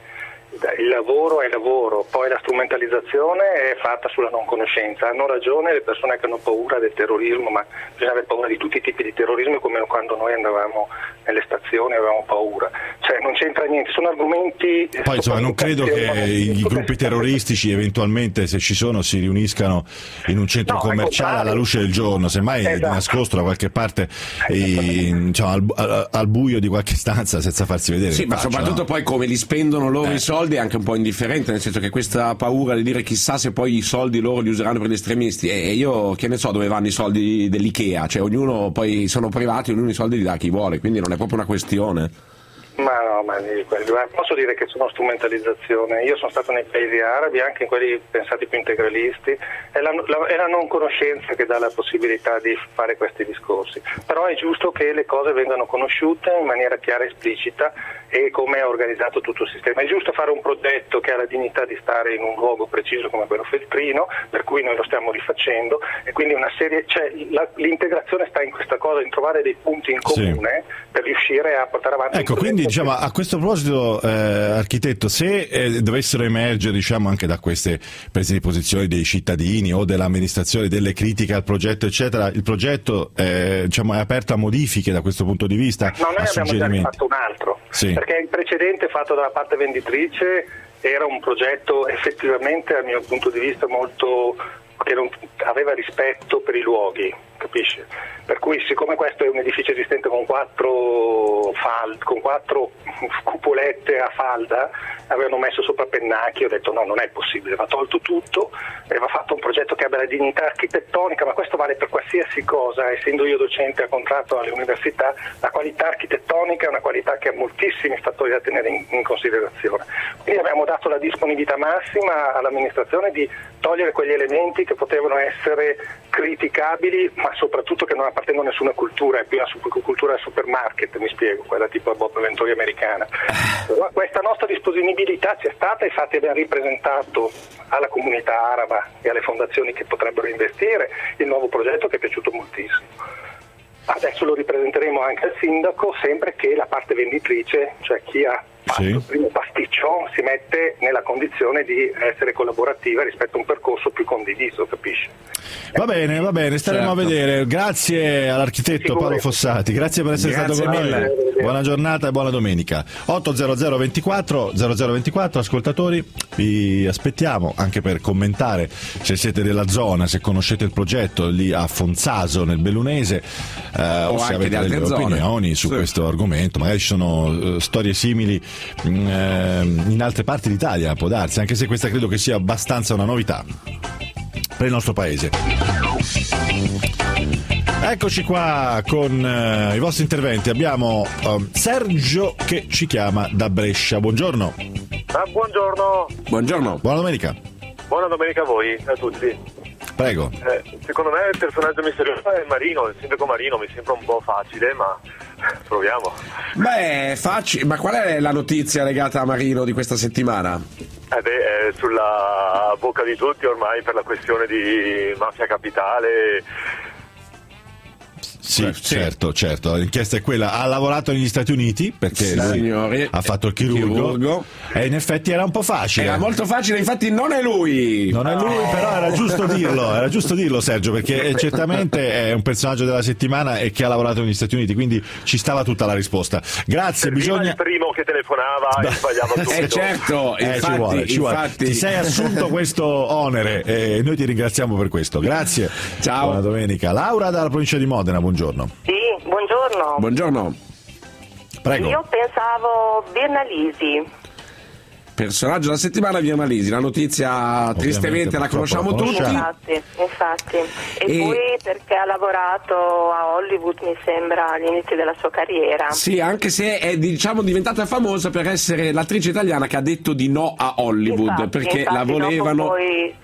il lavoro è lavoro, poi la strumentalizzazione è fatta sulla non conoscenza. Hanno ragione le persone che hanno paura del terrorismo, ma bisogna avere paura di tutti i tipi di terrorismo, come quando noi andavamo nelle stazioni avevamo paura. Cioè non c'entra niente, sono argomenti... Poi insomma non credo che i gruppi terroristici eventualmente, se ci sono, si riuniscano in un centro commerciale alla luce del giorno, semmai di nascosto da qualche parte al buio di qualche stanza senza farsi vedere. Sì, ma soprattutto poi come li spendono loro i soldi è anche un po' indifferente, nel senso che questa paura di dire chissà se poi i soldi loro li useranno per gli estremisti, e io che ne so dove vanno i soldi dell'Ikea, cioè ognuno poi sono privati, ognuno i soldi li dà a chi vuole, quindi non è proprio una questione. Ma no, posso dire che sono strumentalizzazione. Io sono stato nei paesi arabi, anche in quelli pensati più integralisti, è la non conoscenza che dà la possibilità di fare questi discorsi. Però è giusto che le cose vengano conosciute in maniera chiara e esplicita, e come è organizzato tutto il sistema. È giusto fare un progetto che ha la dignità di stare in un luogo preciso come quello Feltrino, per cui noi lo stiamo rifacendo, e quindi l'integrazione sta in questa cosa, in trovare dei punti in comune per riuscire a portare avanti. Ecco, quindi diciamo, a questo proposito, architetto, se dovessero emergere, diciamo, anche da queste prese di posizione dei cittadini o dell'amministrazione delle critiche al progetto eccetera, il progetto diciamo, è aperto a modifiche da questo punto di vista? No, noi abbiamo già fatto un altro, perché il precedente fatto dalla parte venditrice era un progetto effettivamente, dal mio punto di vista, molto, che non aveva rispetto per i luoghi, capisci? Per cui, siccome questo è un edificio esistente con quattro cupolette a falda, avevano messo sopra pennacchi, ho detto no, non è possibile, va tolto tutto e va fatto un progetto che abbia la dignità architettonica, ma questo vale per qualsiasi cosa. Essendo io docente a contratto alle università, la qualità architettonica è una qualità che ha moltissimi fattori da tenere in considerazione. Quindi abbiamo dato la disponibilità massima all'amministrazione di togliere quegli elementi che potevano essere criticabili, ma soprattutto che non appartengono a nessuna cultura, è più una cultura del supermarket, mi spiego, quella tipo Bob Ventori americana. Però questa nostra disponibilità c'è stata, infatti abbiamo ripresentato alla comunità araba e alle fondazioni che potrebbero investire il nuovo progetto, che è piaciuto moltissimo. Adesso lo ripresenteremo anche al sindaco, sempre che la parte venditrice, cioè chi ha fatto il primo pasticcio, si mette nella condizione di essere collaborativa rispetto a un percorso più condiviso, capisci? Va bene, staremo a vedere. Grazie all'architetto Paolo Fossati, grazie per essere stato con noi. Buona giornata e buona domenica. 80024 0024, ascoltatori, vi aspettiamo anche per commentare, se siete della zona, se conoscete il progetto lì a Fonzaso nel Bellunese, o se avete delle opinioni su questo argomento. Magari ci sono storie simili in altre parti d'Italia, può darsi, anche se questa credo che sia abbastanza una novità per il nostro paese. Eccoci qua con i vostri interventi. Abbiamo Sergio che ci chiama da Brescia. Buongiorno. Buongiorno. Buona domenica. Buona domenica a voi, a tutti. Prego. Secondo me il personaggio misterioso è Marino, il sindaco Marino. Mi sembra un po' facile, ma proviamo. Beh, facile. Ma qual è la notizia legata a Marino di questa settimana? È sulla bocca di tutti ormai per la questione di Mafia Capitale. Sì, certo, l'inchiesta è quella. Ha lavorato negli Stati Uniti perché lui ha fatto il chirurgo e in effetti era un po' facile. Era molto facile, infatti non è lui. Però era giusto dirlo Sergio, perché certamente è un personaggio della settimana e che ha lavorato negli Stati Uniti, quindi ci stava tutta la risposta. Grazie, bisogna... il primo che telefonava e sbagliava tutto. Certo, ci vuole. Ti sei assunto questo onere e noi ti ringraziamo per questo. Grazie. Ciao. Buona domenica. Laura dalla provincia di Modena, buongiorno. Sì, buongiorno. Buongiorno. Prego. Io pensavo Bernalisi. Personaggio della settimana, Bernalisi. La notizia tristemente la conosciamo tutti. Infatti. E poi perché ha lavorato a Hollywood, mi sembra, all'inizio della sua carriera. Sì, anche se è diventata famosa per essere l'attrice italiana che ha detto di no a Hollywood, perché la volevano.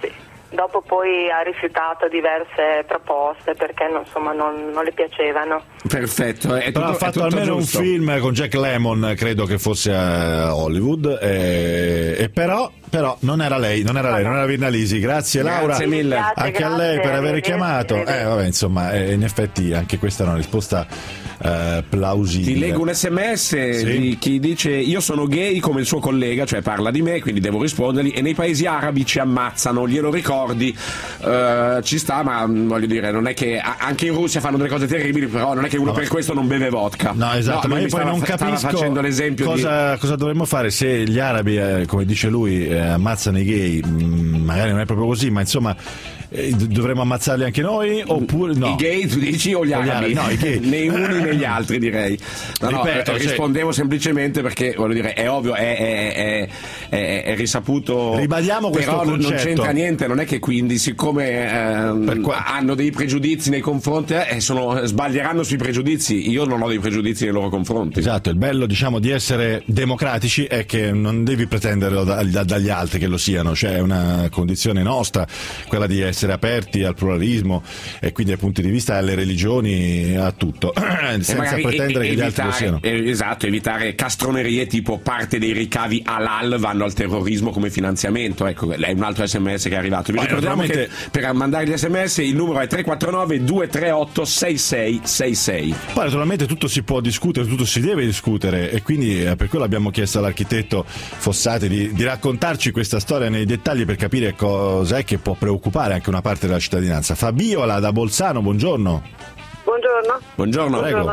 dopo poi ha rifiutato diverse proposte perché non le piacevano. Perfetto, però ha fatto almeno giusto. un film con Jack Lemmon, credo che fosse a Hollywood, e però non era lei, non era Virna Lisi. Grazie Laura, Grazie mille. anche a lei per aver chiamato. Vabbè, insomma, in effetti anche questa è una risposta plausibile. Ti leggo un SMS di chi dice: io sono gay come il suo collega, cioè parla di me, quindi devo rispondergli, e nei paesi arabi ci ammazzano, glielo ricordi? Ci sta, ma voglio dire, non è che anche in Russia fanno delle cose terribili, però non è che uno per questo non beve vodka. No, esatto, ma io poi non capisco facendo l'esempio cosa dovremmo fare se gli arabi, come dice lui, ammazzano i gay. Magari non è proprio così, ma insomma dovremmo ammazzarli anche noi, oppure no? I gay tu dici o gli arabi? No, i gay. Né gli uni né gli altri, direi. Ripeto, rispondevo semplicemente perché voglio dire, è ovvio, è risaputo. Ribadiamo questo però concetto. Non c'entra niente, non è che quindi siccome hanno dei pregiudizi nei confronti sbaglieranno sui pregiudizi. Io non ho dei pregiudizi nei loro confronti. Esatto, il bello di essere democratici è che non devi pretenderlo dagli altri che lo siano, cioè è una condizione nostra quella di essere aperti al pluralismo e quindi ai punti di vista, alle religioni, a tutto, senza pretendere che gli altri lo siano. Esatto, evitare castronerie tipo parte dei ricavi halal vanno al terrorismo come finanziamento. Ecco, è un altro SMS che è arrivato. Vi ricordiamo che per mandare gli SMS il numero è 349 238 6666. Poi naturalmente tutto si può discutere, tutto si deve discutere, e quindi per quello abbiamo chiesto all'architetto Fossati di raccontarci questa storia nei dettagli per capire cos'è che può preoccupare anche una parte della cittadinanza. Fabiola da Bolzano, buongiorno. Buongiorno. Prego.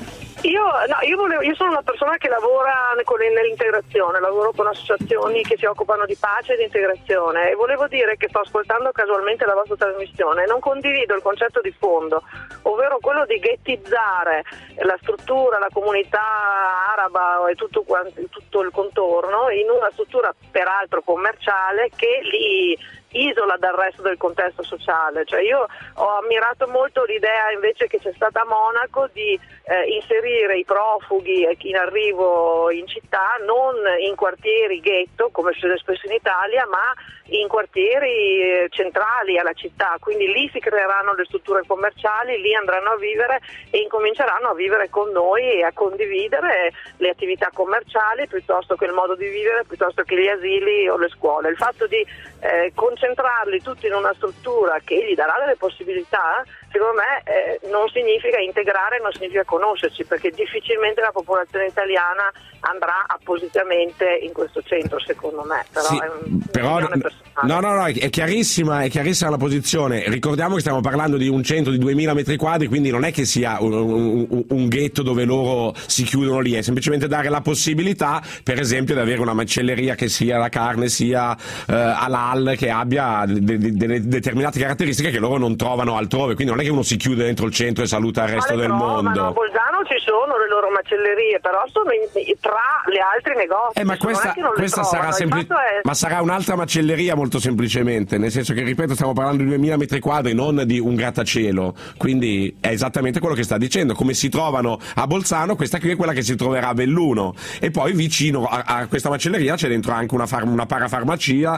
Io sono una persona che lavora nell'integrazione, lavoro con associazioni che si occupano di pace e di integrazione, e volevo dire che sto ascoltando casualmente la vostra trasmissione e non condivido il concetto di fondo, ovvero quello di ghettizzare la struttura, la comunità araba e tutto il contorno in una struttura peraltro commerciale che li isola dal resto del contesto sociale. Cioè io ho ammirato molto l'idea invece che c'è stata a Monaco di inserire i profughi in arrivo in città non in quartieri ghetto come succede spesso in Italia, ma in quartieri centrali alla città, quindi lì si creeranno le strutture commerciali, lì andranno a vivere e incominceranno a vivere con noi e a condividere le attività commerciali piuttosto che il modo di vivere, piuttosto che gli asili o le scuole. Il fatto di concentrarli tutti in una struttura che gli darà delle possibilità, secondo me non significa integrare, non significa conoscerci, perché difficilmente la popolazione italiana andrà appositamente in questo centro, secondo me. Però No, è chiarissima la posizione. Ricordiamo che stiamo parlando di un centro di 2000 metri quadri, quindi non è che sia un ghetto dove loro si chiudono lì, è semplicemente dare la possibilità, per esempio, di avere una macelleria che sia la carne sia halal, che abbia delle determinate caratteristiche che loro non trovano altrove, quindi non è che uno si chiude dentro il centro e saluta il resto del mondo. A Bolzano ci sono le loro macellerie, però sono tra le altri negozi. Ma questa sarà ma sarà un'altra macelleria, molto semplicemente, nel senso che, ripeto, stiamo parlando di 2000 metri quadri, non di un grattacielo, quindi è esattamente quello che sta dicendo. Come si trovano a Bolzano, questa qui è quella che si troverà a Belluno, e poi vicino a questa macelleria c'è dentro anche una parafarmacia,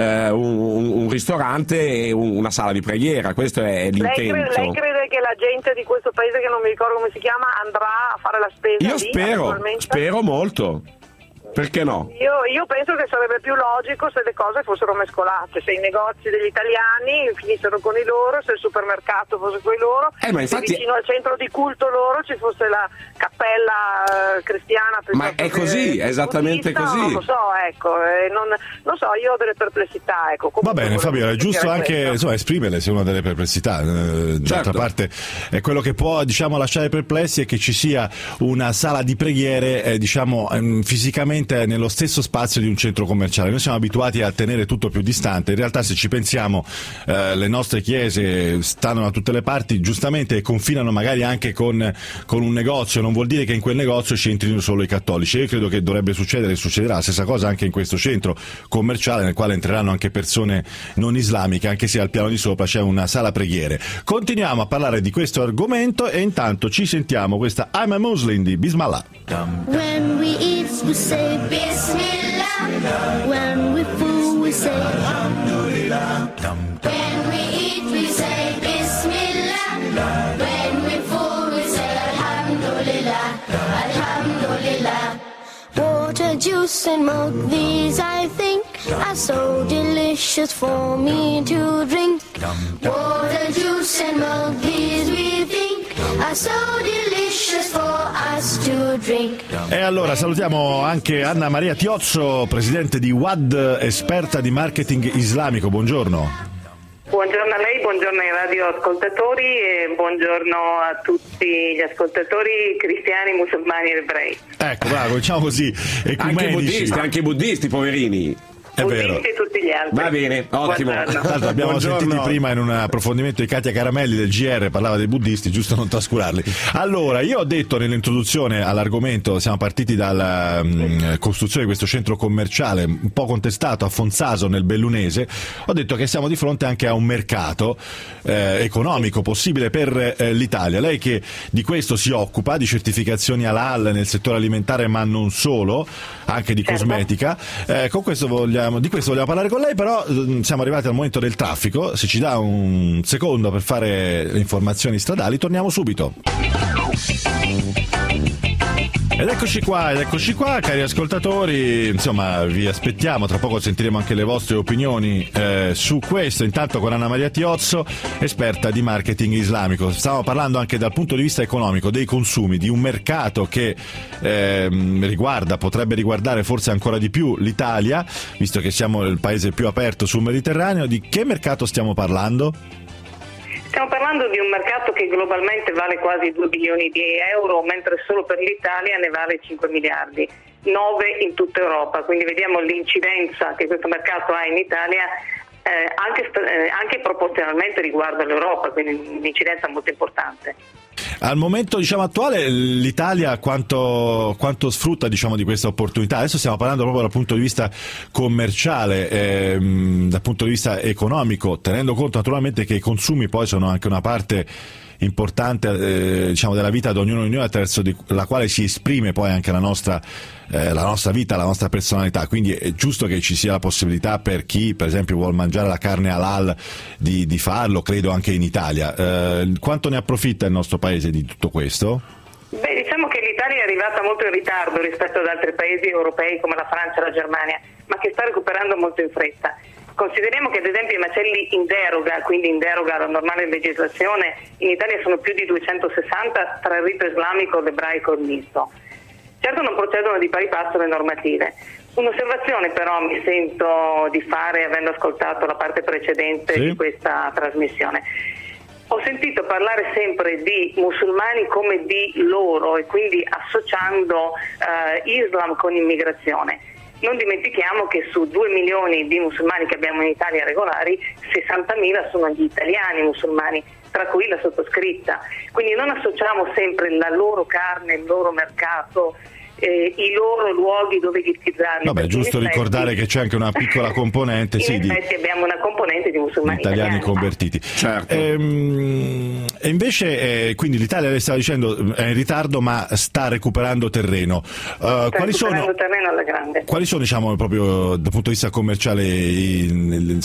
un ristorante e una sala di preghiera. Questo è l'intento. Lei crede che la gente di questo paese, che non mi ricordo come si chiama, andrà a fare la spesa? Io spero molto. Perché no? Io penso che sarebbe più logico se le cose fossero mescolate, se i negozi degli italiani finissero con i loro, se il supermercato fosse con i loro, ma infatti, se vicino al centro di culto loro ci fosse la cappella cristiana. Ma è così, è esattamente così. Non lo so, ecco, non so, io ho delle perplessità, ecco. Va bene, Fabio, è giusto anche esprimerle se uno ha delle perplessità. D'altra parte è quello che può, lasciare perplessi è che ci sia una sala di preghiere, fisicamente nello stesso spazio di un centro commerciale. Noi siamo abituati a tenere tutto più distante. In realtà, se ci pensiamo, le nostre chiese stanno da tutte le parti, giustamente, e confinano magari anche con un negozio. Non vuol dire che in quel negozio ci entrino solo i cattolici. Io credo che dovrebbe succedere e succederà la stessa cosa anche in questo centro commerciale, nel quale entreranno anche persone non islamiche, anche se al piano di sopra c'è una sala preghiere. Continuiamo a parlare di questo argomento e intanto ci sentiamo questa I'm a Muslim di Bismillah. When we eat, we say Bismillah. When we fool, we say Alhamdulillah. When we eat, we say Bismillah. When we fall, we say Alhamdulillah. Alhamdulillah. Water, juice, and milk, these I think are so delicious for me to drink. Water, juice, and milk, these we think are so delicious for us to drink. E allora salutiamo anche Anna Maria Tiozzo, presidente di WAD, esperta di marketing islamico. Buongiorno. Buongiorno a lei, buongiorno ai radioascoltatori e buongiorno a tutti gli ascoltatori cristiani, musulmani e ebrei. Ecco, bravo, diciamo così, ecumenici. Anche i buddisti, poverini. È vero. Buddisti e tutti gli altri. Va bene, ottimo. Tanto abbiamo Buongiorno. sentito prima in un approfondimento di Katia Caramelli del GR, parlava dei buddisti, giusto non trascurarli. Allora, io ho detto nell'introduzione all'argomento, siamo partiti dalla costruzione di questo centro commerciale un po' contestato a Fonzaso nel Bellunese, ho detto che siamo di fronte anche a un mercato economico possibile per l'Italia. Lei che di questo si occupa, di certificazioni halal nel settore alimentare ma non solo, anche di cosmetica, di questo vogliamo parlare con lei, però siamo arrivati al momento del traffico. Se ci dà un secondo per fare le informazioni stradali, torniamo subito. Ed eccoci qua, cari ascoltatori, insomma vi aspettiamo, tra poco sentiremo anche le vostre opinioni su questo, intanto con Anna Maria Tiozzo, esperta di marketing islamico. Stiamo parlando anche dal punto di vista economico, dei consumi, di un mercato che potrebbe riguardare forse ancora di più l'Italia, visto che siamo il paese più aperto sul Mediterraneo. Di che mercato stiamo parlando? Stiamo parlando di un mercato che globalmente vale quasi 2 bilioni di euro, mentre solo per l'Italia ne vale 5 miliardi, 9 in tutta Europa, quindi vediamo l'incidenza che questo mercato ha in Italia anche proporzionalmente riguardo all'Europa, quindi un'incidenza molto importante. Al momento attuale l'Italia quanto sfrutta di questa opportunità? Adesso stiamo parlando proprio dal punto di vista commerciale, dal punto di vista economico, tenendo conto naturalmente che i consumi poi sono anche una parte importante della vita di ognuno di noi, attraverso la quale si esprime poi anche la nostra vita, la nostra personalità. Quindi è giusto che ci sia la possibilità per chi per esempio vuol mangiare la carne halal di farlo, credo anche in Italia. Quanto ne approfitta il nostro paese di tutto questo? Diciamo che l'Italia è arrivata molto in ritardo rispetto ad altri paesi europei come la Francia e la Germania, ma che sta recuperando molto in fretta. Consideriamo che ad esempio i macelli in deroga, quindi in deroga alla normale legislazione, in Italia sono più di 260 tra il rito islamico, l'ebraico e il misto. Certo non procedono di pari passo le normative. Un'osservazione però mi sento di fare avendo ascoltato la parte precedente di questa trasmissione. Ho sentito parlare sempre di musulmani come di loro e quindi associando Islam con immigrazione. Non dimentichiamo che su 2 milioni di musulmani che abbiamo in Italia regolari, 60.000 sono gli italiani musulmani, tra cui la sottoscritta. Quindi non associamo sempre la loro carne, il loro mercato, i loro luoghi dove ghiaccizzarli. Vabbè, giusto ricordare che c'è anche una piccola componente in effetti abbiamo una componente di musulmani italiani convertiti. Certo. E invece quindi l'Italia, lei stava dicendo, è in ritardo ma sta recuperando terreno. Quali sono terreno alla grande. Quali sono proprio dal punto di vista commerciale i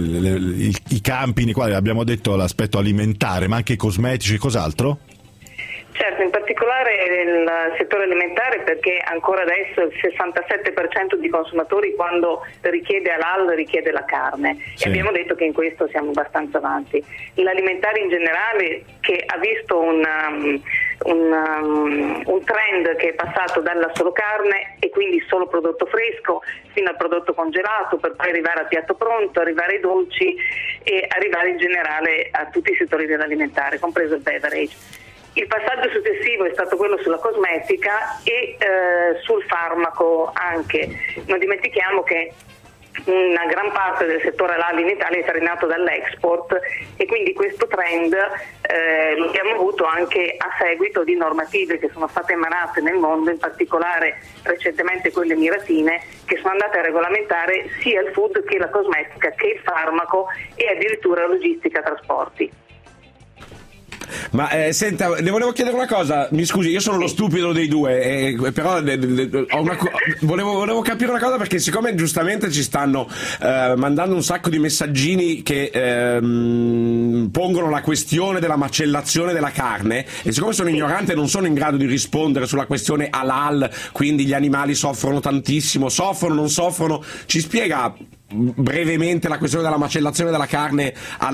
campi nei quali abbiamo detto l'aspetto alimentare, ma anche i cosmetici e cos'altro? Certo, in particolare nel settore alimentare, perché ancora adesso il 67% di consumatori quando richiede halal richiede la carne, e abbiamo detto che in questo siamo abbastanza avanti. L'alimentare in generale, che ha visto un trend che è passato dalla solo carne e quindi solo prodotto fresco fino al prodotto congelato, per poi arrivare al piatto pronto, arrivare ai dolci e arrivare in generale a tutti i settori dell'alimentare, compreso il beverage. Il passaggio successivo è stato quello sulla cosmetica e sul farmaco anche. Non dimentichiamo che una gran parte del settore halal in Italia è trainato dall'export e quindi questo trend lo abbiamo avuto anche a seguito di normative che sono state emanate nel mondo, in particolare recentemente quelle emiratine, che sono andate a regolamentare sia il food che la cosmetica che il farmaco e addirittura logistica trasporti. Ma senta, le volevo chiedere una cosa, mi scusi, io sono lo stupido dei due, però volevo capire una cosa, perché siccome giustamente ci stanno mandando un sacco di messaggini che pongono la questione della macellazione della carne, e siccome sono ignorante e non sono in grado di rispondere sulla questione halal, quindi gli animali soffrono tantissimo, soffrono, non soffrono, ci spiega brevemente la questione della macellazione della carne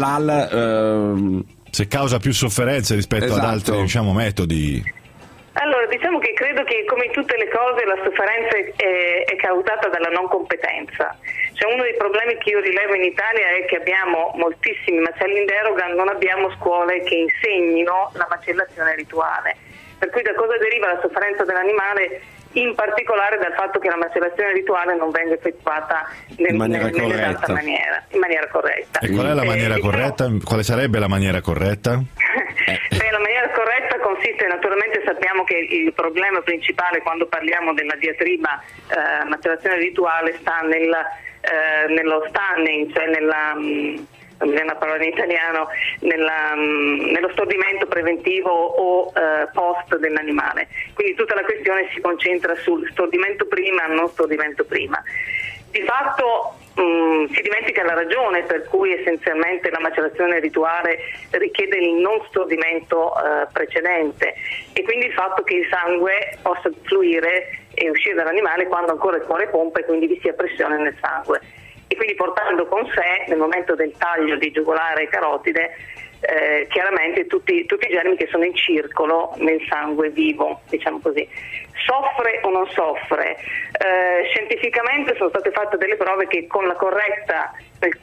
halal? Se causa più sofferenze rispetto ad altri, diciamo, metodi. Allora, diciamo che credo che come in tutte le cose la sofferenza è causata dalla non competenza. Cioè, uno dei problemi che io rilevo in Italia è che abbiamo moltissimi macelli in deroga, non abbiamo scuole che insegnino la macellazione rituale. Per cui da cosa deriva la sofferenza dell'animale? In particolare dal fatto che la macellazione rituale non venga effettuata in maniera corretta. E qual è la maniera corretta? Quale sarebbe la maniera corretta? La maniera corretta consiste, naturalmente sappiamo che il problema principale quando parliamo della diatriba macellazione rituale sta nello stunning, cioè non mi viene la parola in italiano, nello stordimento preventivo o post dell'animale. Quindi tutta la questione si concentra sul stordimento prima, non stordimento prima. Di fatto si dimentica la ragione per cui essenzialmente la macellazione rituale richiede il non stordimento precedente, e quindi il fatto che il sangue possa fluire e uscire dall'animale quando ancora il cuore pompa e quindi vi sia pressione nel sangue. E quindi portando con sé, nel momento del taglio di giugulare e carotide, chiaramente tutti i germi che sono in circolo nel sangue vivo, diciamo così. Soffre o non soffre? Scientificamente sono state fatte delle prove che con la corretta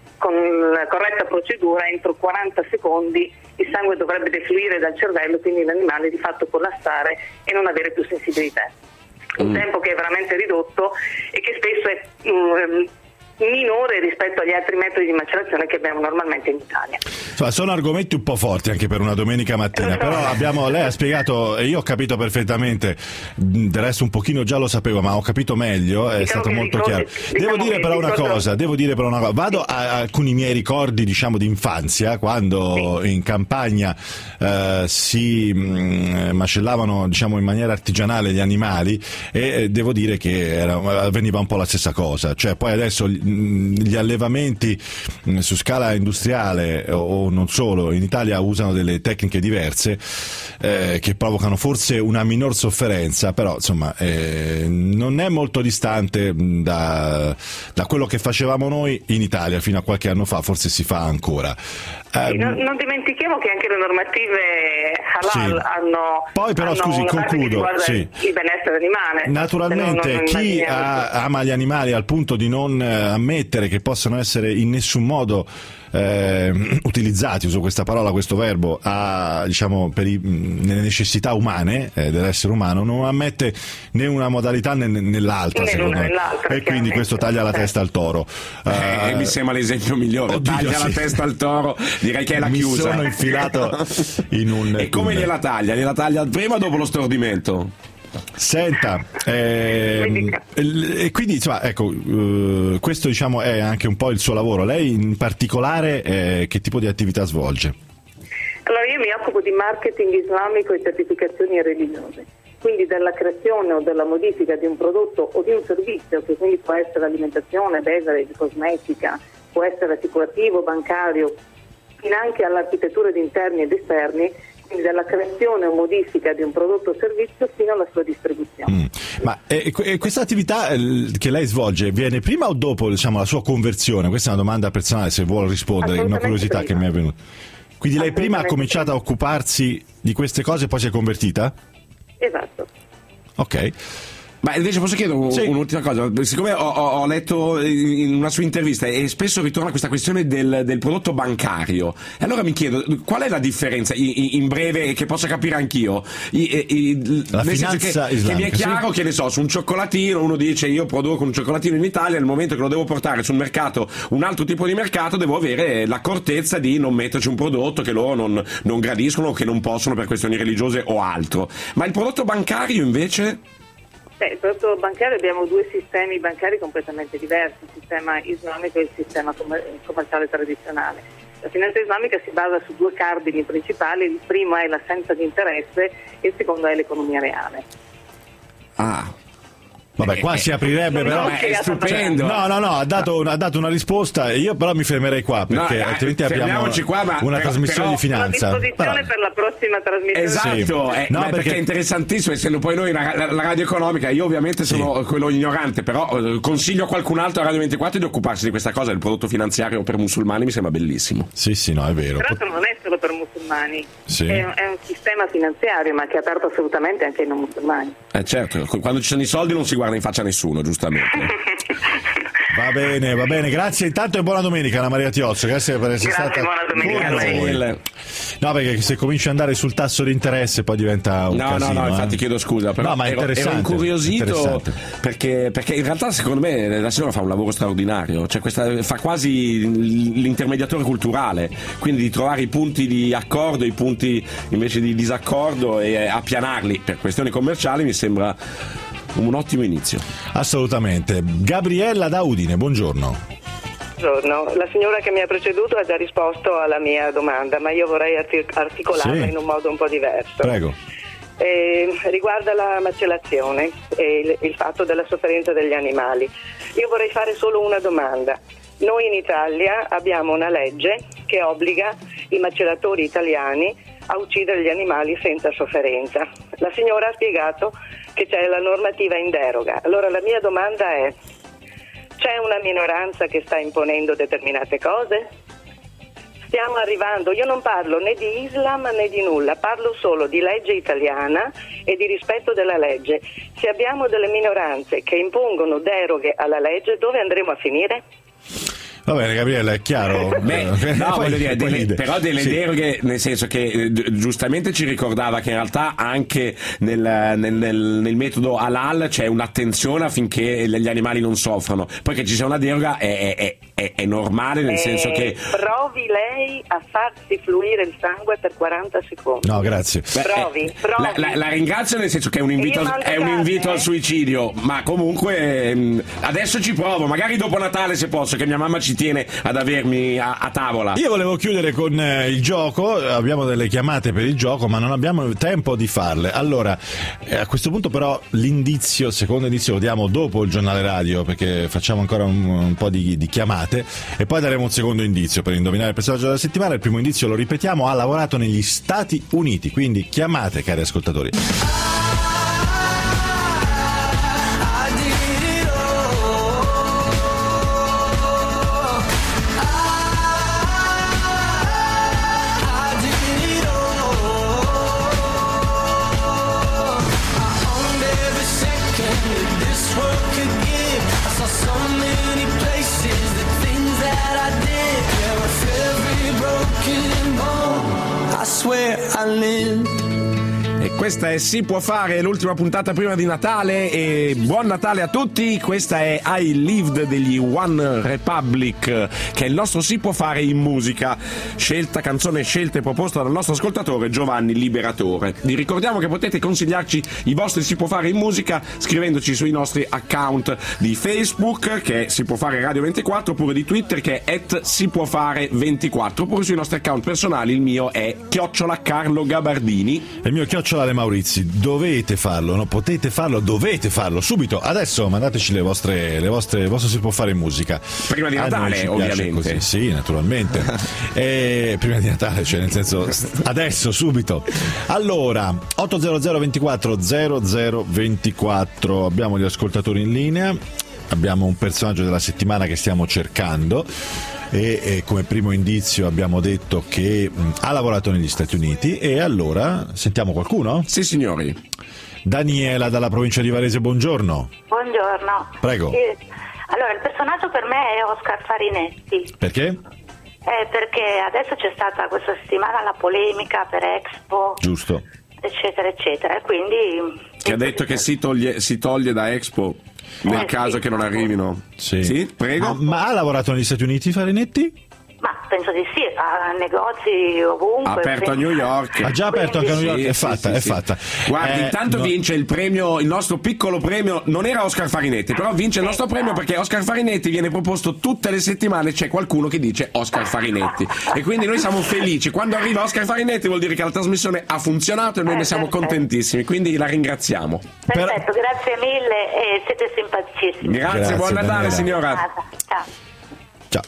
procedura entro 40 secondi il sangue dovrebbe defluire dal cervello, quindi l'animale di fatto collassare e non avere più sensibilità. Un tempo che è veramente ridotto e che spesso è minore rispetto agli altri metodi di macellazione che abbiamo normalmente in Italia. Sono argomenti un po' forti anche per una domenica mattina, però lei ha spiegato e io ho capito perfettamente, del resto un pochino già lo sapevo, ma ho capito meglio, è stato molto chiaro. Devo dire però una cosa, vado a alcuni miei ricordi, diciamo, di infanzia, quando in campagna si macellavano, diciamo, in maniera artigianale gli animali, e devo dire che avveniva un po' la stessa cosa, cioè poi adesso gli allevamenti su scala industriale o non solo in Italia usano delle tecniche diverse che provocano forse una minor sofferenza, però insomma non è molto distante da quello che facevamo noi in Italia fino a qualche anno fa, forse si fa ancora. Non dimentichiamo che anche le normative halal hanno scusi, concludo, il benessere animale. Naturalmente chi ama gli animali al punto di non ammettere che possano essere in nessun modo utilizzati, uso questa parola, questo verbo, diciamo nelle necessità umane dell'essere umano, non ammette né una modalità né nell'altra, secondo me, e quindi questo taglia la testa al toro. Mi sembra l'esempio migliore. Taglia la testa al toro, direi che è la chiusa. Mi sono infilato in un e come gliela taglia? Gliela taglia prima o dopo lo stordimento? Senta, e quindi insomma, ecco, questo diciamo è anche un po' il suo lavoro. Lei in particolare che tipo di attività svolge? Allora, io mi occupo di marketing islamico e certificazioni religiose, quindi dalla creazione o della modifica di un prodotto o di un servizio, che quindi può essere alimentazione, bevere, cosmetica, può essere assicurativo, bancario, finanche all'architettura di interni ed esterni, quindi dalla creazione o modifica di un prodotto o servizio fino alla sua distribuzione. Ma questa attività che lei svolge viene prima o dopo, diciamo, la sua conversione? Questa è una domanda personale, se vuole rispondere, una curiosità prima che mi è venuta. Quindi lei prima ha cominciato a occuparsi di queste cose e poi si è convertita? Esatto. Ok. Ma invece posso chiedere un'ultima cosa? Siccome ho letto in una sua intervista e spesso ritorna questa questione del prodotto bancario, e allora mi chiedo qual è la differenza, in breve, che possa capire anch'io, la finanza islamica, che mi è chiaro, che ne so, su un cioccolatino uno dice io produco un cioccolatino in Italia, nel momento che lo devo portare sul mercato, un altro tipo di mercato, devo avere l'accortezza di non metterci un prodotto che loro non gradiscono o che non possono per questioni religiose o altro. Ma il prodotto bancario invece? Il prodotto bancario, abbiamo due sistemi bancari completamente diversi, il sistema islamico e il sistema commerciale tradizionale. La finanza islamica si basa su due cardini principali: il primo è l'assenza di interesse e il secondo è l'economia reale. Vabbè, qua si aprirebbe, però è stupendo. No, ha dato una risposta. Io però mi fermerei qua, perché altrimenti abbiamo una trasmissione di finanza. A disposizione per la prossima trasmissione. Esatto, Sì. perché è interessantissimo, essendo poi noi la radio economica. Io ovviamente sono quello ignorante, però consiglio a qualcun altro a Radio 24 di occuparsi di questa cosa. Il prodotto finanziario per musulmani mi sembra bellissimo. Sì, no, è vero. Tra l'altro non è solo per musulmani, Sì. è un sistema finanziario, ma che è aperto assolutamente anche ai non musulmani. Certo, quando ci sono i soldi non si guarda in faccia a nessuno, giustamente. Va bene, grazie intanto e buona domenica Anna Maria Tiozzo, grazie per essere stata buona domenica con a noi. lei. No, perché se cominci ad andare sul tasso di interesse poi diventa un casino. No, infatti chiedo scusa, però ma è ero incuriosito interessante. perché in realtà secondo me la signora fa un lavoro straordinario, cioè fa quasi l'intermediatore culturale, quindi di trovare i punti di accordo, i punti invece di disaccordo e appianarli per questioni commerciali mi sembra un ottimo inizio. Assolutamente. Gabriella da Udine, buongiorno. Buongiorno, la signora che mi ha preceduto ha già risposto alla mia domanda, ma io vorrei articolarla in un modo un po' diverso. Prego. Riguarda la macellazione e il fatto della sofferenza degli animali. Io vorrei fare solo una domanda. Noi in Italia abbiamo una legge che obbliga i macellatori italiani a uccidere gli animali senza sofferenza. La signora ha spiegato che c'è la normativa in deroga. Allora la mia domanda è: c'è una minoranza che sta imponendo determinate cose? Stiamo arrivando, io non parlo né di Islam né di nulla, parlo solo di legge italiana e di rispetto della legge. Se abbiamo delle minoranze che impongono deroghe alla legge, dove andremo a finire? Va bene Gabriella, è chiaro. Voglio dire, però delle deroghe, nel senso che giustamente ci ricordava che in realtà anche nel metodo halal c'è un'attenzione affinché gli animali non soffrano. Poi che ci sia una deroga è normale, nel senso che provi lei a farsi fluire il sangue per 40 secondi. No, grazie. Provi. La ringrazio, nel senso che è un invito al suicidio, ma comunque adesso ci provo, magari dopo Natale se posso, che mia mamma ci tiene ad avermi a tavola. Io volevo chiudere con il gioco, abbiamo delle chiamate per il gioco ma non abbiamo tempo di farle. Allora, a questo punto però secondo indizio lo diamo dopo il giornale radio, perché facciamo ancora un po' di chiamate e poi daremo un secondo indizio per indovinare il personaggio della settimana. Il primo indizio, lo ripetiamo, ha lavorato negli Stati Uniti, quindi chiamate cari ascoltatori. E questa è Si può fare, l'ultima puntata prima di Natale, e buon Natale a tutti. Questa è I Lived degli One Republic, che è il nostro Si può fare in musica, canzone scelta e proposta dal nostro ascoltatore Giovanni Liberatore. Vi ricordiamo che potete consigliarci i vostri Si può fare in musica scrivendoci sui nostri account di Facebook, che è Si può fare Radio 24, oppure di Twitter, che è @sipufare24, oppure sui nostri account personali. Il mio è @Carlo Gabardini e il mio @De Maurizi. Dovete farlo, no? Potete farlo, dovete farlo subito. Adesso mandateci il vostro Si può fare in musica prima di Natale, ovviamente. Così. Sì, naturalmente. Prima di Natale, cioè nel senso adesso, subito. Allora 800 24 00 24, abbiamo gli ascoltatori in linea, abbiamo un personaggio della settimana che stiamo cercando. E come primo indizio abbiamo detto che ha lavorato negli Stati Uniti, e allora sentiamo qualcuno? Sì, signori. Daniela dalla provincia di Varese, buongiorno. Buongiorno. Prego. Allora, il personaggio per me è Oscar Farinetti. Perché? Perché adesso c'è stata questa settimana la polemica per Expo. Giusto. Eccetera, eccetera, e quindi... Che ha detto che si toglie da Expo nel caso che non arrivino. Sì, prego. Ma ha lavorato negli Stati Uniti Farinetti? Ma penso di sì, ha negozi ovunque. Aperto a New York. Ha già aperto anche a New York, è fatta, è sì. fatta. Guardi, intanto vince il premio, il nostro piccolo premio, non era Oscar Farinetti, però vince il nostro premio perché Oscar Farinetti viene proposto tutte le settimane, c'è qualcuno che dice Oscar Farinetti e quindi noi siamo felici. Quando arriva Oscar Farinetti vuol dire che la trasmissione ha funzionato e noi ne siamo contentissimi, quindi la ringraziamo. Perfetto, grazie mille e siete simpaticissimi. Grazie, buon Natale Daniela. signora. Ciao. Ciao.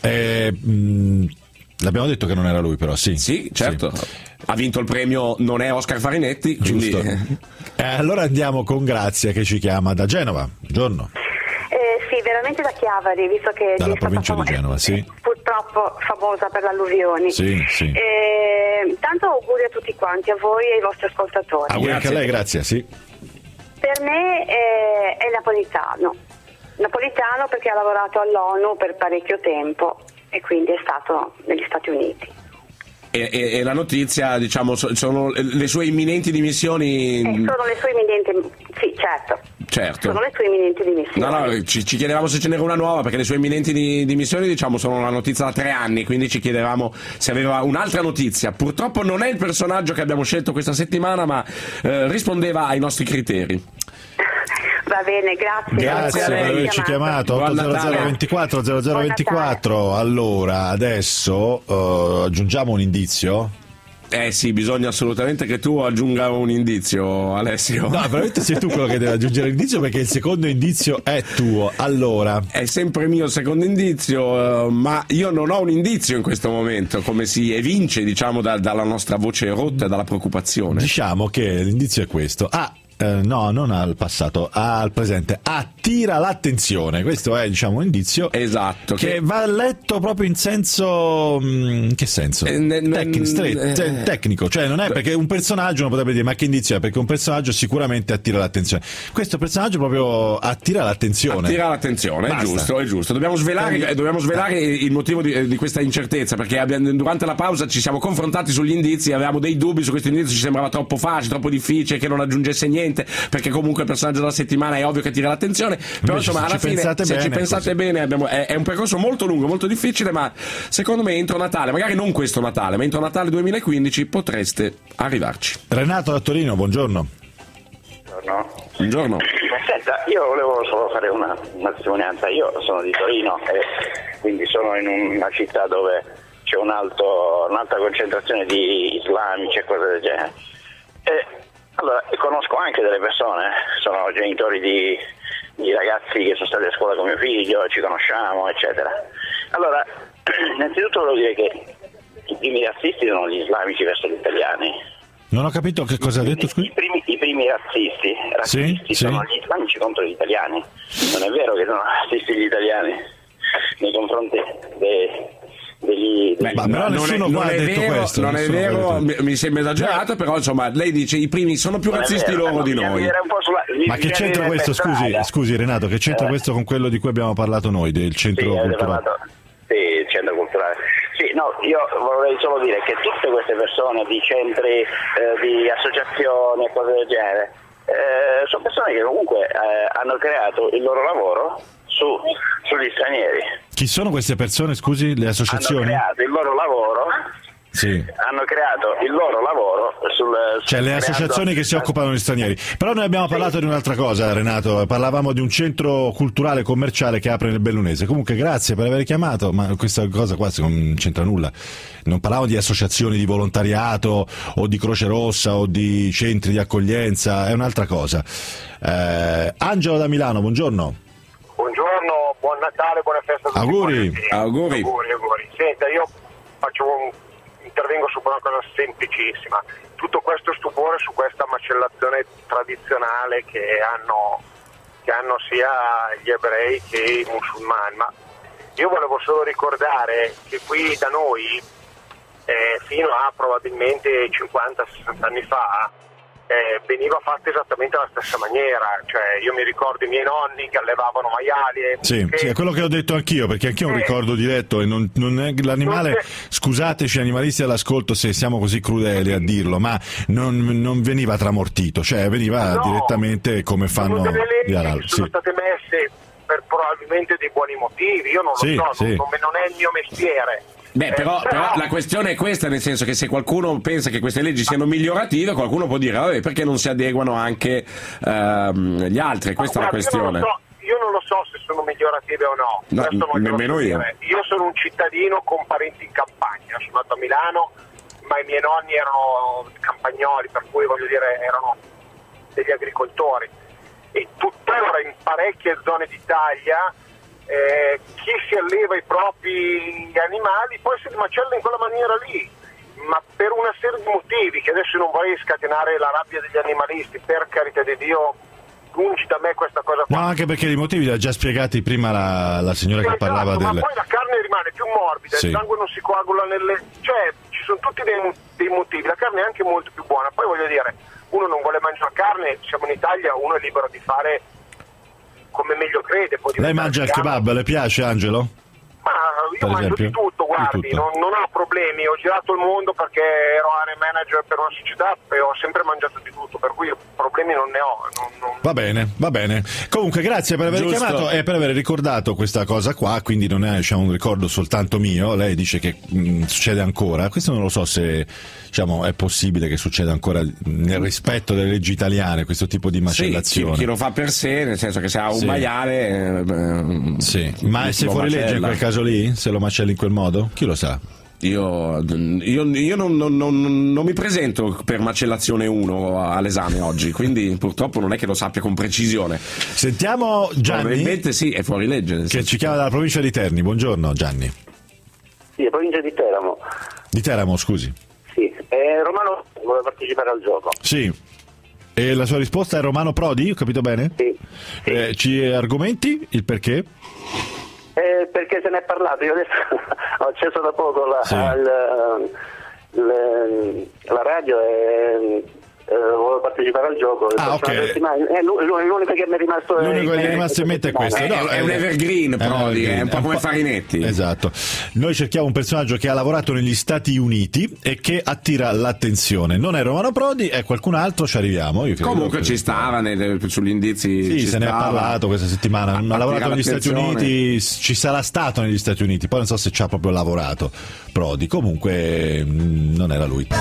L'abbiamo detto che non era lui, però sì. Sì, certo. Sì. Ha vinto il premio, non è Oscar Farinetti, quindi... Giusto. Allora andiamo con Grazia che ci chiama da Genova. Buongiorno. Sì, veramente da Chiavari, visto che Dalla è stata provincia di Genova, sì. purtroppo famosa per le alluvioni. Sì, sì. Tanto auguri a tutti quanti, a voi e ai vostri ascoltatori. Auguri anche a lei, grazie, sì. Per me è napolitano. Napolitano perché ha lavorato all'ONU per parecchio tempo e quindi è stato negli Stati Uniti. E la notizia, diciamo, sono le sue imminenti dimissioni? Sono le sue imminenti, sì, certo. Sono le sue imminenti dimissioni. No, ci chiedevamo se ce n'era una nuova, perché le sue imminenti dimissioni, diciamo, sono una notizia da 3 anni, quindi ci chiedevamo se aveva un'altra notizia. Purtroppo non è il personaggio che abbiamo scelto questa settimana, ma rispondeva ai nostri criteri. Va bene, grazie. Grazie per averci chiamato. 80024 0024. Allora, adesso aggiungiamo un indizio. Sì, bisogna assolutamente che tu aggiunga un indizio, Alessio. No, veramente sei tu quello che deve aggiungere l'indizio, perché il secondo indizio è tuo. Allora, è sempre mio il secondo indizio, ma io non ho un indizio in questo momento, come si evince, diciamo, dalla nostra voce rotta e dalla preoccupazione. Diciamo che l'indizio è questo. No, non al passato, al presente. Attira l'attenzione. Questo è, diciamo, un indizio. Esatto. Che va letto proprio in senso. In che senso? Tecnico. Cioè, non è perché un personaggio uno potrebbe dire, ma che indizio è? Perché un personaggio sicuramente attira l'attenzione. Questo personaggio proprio attira l'attenzione. Attira l'attenzione, è giusto. Dobbiamo svelare il motivo di questa incertezza, perché durante la pausa ci siamo confrontati sugli indizi, avevamo dei dubbi su questo indizio, ci sembrava troppo facile, troppo difficile, che non aggiungesse niente, perché comunque il personaggio della settimana è ovvio che attira l'attenzione, però insomma alla fine se ci pensate bene è un percorso molto lungo, molto difficile, ma secondo me entro Natale, magari non questo Natale, ma entro Natale 2015 potreste arrivarci. Renato da Torino, buongiorno. Buongiorno. Senta, io volevo solo fare una testimonianza. Io sono di Torino e quindi sono in una città dove c'è un'alta concentrazione di islamici e cose del genere. Allora, conosco anche delle persone, sono genitori di ragazzi che sono stati a scuola con mio figlio, ci conosciamo, eccetera. Allora, innanzitutto volevo dire che i primi razzisti sono gli islamici verso gli italiani. Non ho capito che cosa ha detto, scusi? I primi razzisti sono gli islamici contro gli italiani. Non è vero che sono razzisti gli italiani nei confronti non è vero, mi sembra esagerato, però insomma lei dice i primi sono più razzisti loro di noi. Ma che c'entra questo, scusi Renato, che c'entra questo con quello di cui abbiamo parlato noi, del centro culturale? Sì, il centro culturale. Sì, no, io vorrei solo dire che tutte queste persone di centri, di associazioni e cose del genere, sono persone che comunque hanno creato il loro lavoro sugli stranieri. Chi sono queste persone, scusi, le associazioni? Hanno creato il loro lavoro. Sì. Hanno creato il loro lavoro cioè le associazioni che si occupano di stranieri. Però noi abbiamo parlato di un'altra cosa, Renato, parlavamo di un centro culturale commerciale che apre nel Bellunese. Comunque grazie per aver chiamato, ma questa cosa qua non c'entra nulla. Non parlavamo di associazioni di volontariato o di Croce Rossa o di centri di accoglienza, è un'altra cosa. Angelo da Milano, buongiorno. Buongiorno, buon Natale, buona festa a tutti. Auguri. Senta, io intervengo su una cosa semplicissima. Tutto questo stupore su questa macellazione tradizionale che hanno sia gli ebrei che i musulmani, ma io volevo solo ricordare che qui da noi fino a probabilmente 50-60 anni fa veniva fatta esattamente alla stessa maniera, cioè io mi ricordo i miei nonni che allevavano maiali. Sì, è quello che ho detto anch'io, perché anch'io ho un ricordo diretto e non è l'animale, scusateci animalisti all'ascolto se siamo così crudeli a dirlo, ma non veniva tramortito, cioè veniva direttamente come fanno gli halal. Sono state messe per probabilmente dei buoni motivi, io non lo so, non è il mio mestiere. Beh, però la questione è questa, nel senso che se qualcuno pensa che queste leggi siano migliorative, qualcuno può dire vabbè, perché non si adeguano anche gli altri, questa è la questione. Io non lo so se sono migliorative o no, nemmeno io. Io sono un cittadino con parenti in campagna, sono nato a Milano, ma i miei nonni erano campagnoli, per cui voglio dire erano degli agricoltori, e tuttora in parecchie zone d'Italia chi si alleva i propri animali poi si macella in quella maniera lì, ma per una serie di motivi che adesso non vorrei scatenare la rabbia degli animalisti, per carità di Dio, lungi da me questa cosa qua. No, anche perché i motivi li ha già spiegati prima la signora che parlava ma del... poi la carne rimane più morbida, Sì. il sangue non si coagula cioè ci sono tutti dei motivi, la carne è anche molto più buona, poi voglio dire, uno non vuole mangiare carne, siamo in Italia, uno è libero di fare come meglio crede. Lei mangia il kebab, le piace, Angelo? Ma io mangio di tutto, guardi, Di tutto. non ho problemi, ho girato il mondo perché ero area manager per una società e ho sempre mangiato di tutto, per cui problemi non ne ho. Va bene. Comunque grazie per aver Giusto. chiamato e per aver ricordato questa cosa qua, quindi non è un ricordo soltanto mio. Lei dice che succede ancora, questo non lo so se è possibile che succeda ancora nel rispetto delle leggi italiane questo tipo di macellazione. Sì, chi lo fa per sé, nel senso che se ha un maiale sì, ma se fuori legge in quel caso lì, se lo macelli in quel modo, chi lo sa? Io non mi presento per macellazione 1 all'esame oggi, quindi purtroppo non è che lo sappia con precisione. Sentiamo Gianni. Probabilmente sì, è fuori legge. Che ci chiama dalla provincia di Terni. Buongiorno Gianni. Sì, la provincia di Teramo. Di Teramo, scusi. Sì, Romano vuole partecipare al gioco. Sì. E la sua risposta è Romano Prodi, ho capito bene? Sì. Ci argomenti il perché? Perché se ne è parlato, io adesso ho acceso da poco la radio e volevo partecipare al gioco. Ok. È l'unico che mi è rimasto. L'unico che è rimasto in mente è questo. No, è un evergreen, Prodi, è un po' come Farinetti. Esatto. Noi cerchiamo un personaggio che ha lavorato negli Stati Uniti e che attira l'attenzione. Non è Romano Prodi, è qualcun altro, ci arriviamo. Io credo Comunque che... ci stava sugli indizi. Sì, ci se ne è stava. parlato questa settimana. Ha lavorato negli Stati l'attenzione. Uniti, ci sarà stato negli Stati Uniti, poi non so se ci ha proprio lavorato Prodi. Comunque non era lui.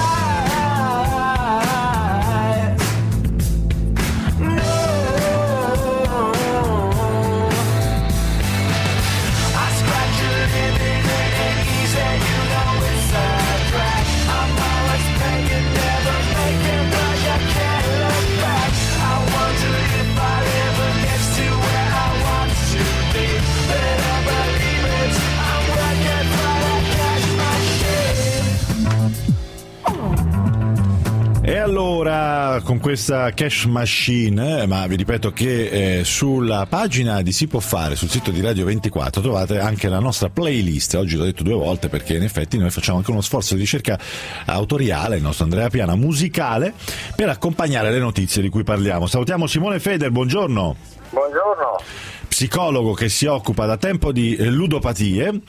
E allora con questa cash machine, ma vi ripeto che sulla pagina di Si Può Fare, sul sito di Radio 24 trovate anche la nostra playlist. Oggi l'ho detto 2 volte perché in effetti noi facciamo anche uno sforzo di ricerca autoriale, il nostro Andrea Piana musicale, per accompagnare le notizie di cui parliamo. Salutiamo Simone Feder, buongiorno. Buongiorno. Psicologo che si occupa da tempo di ludopatie,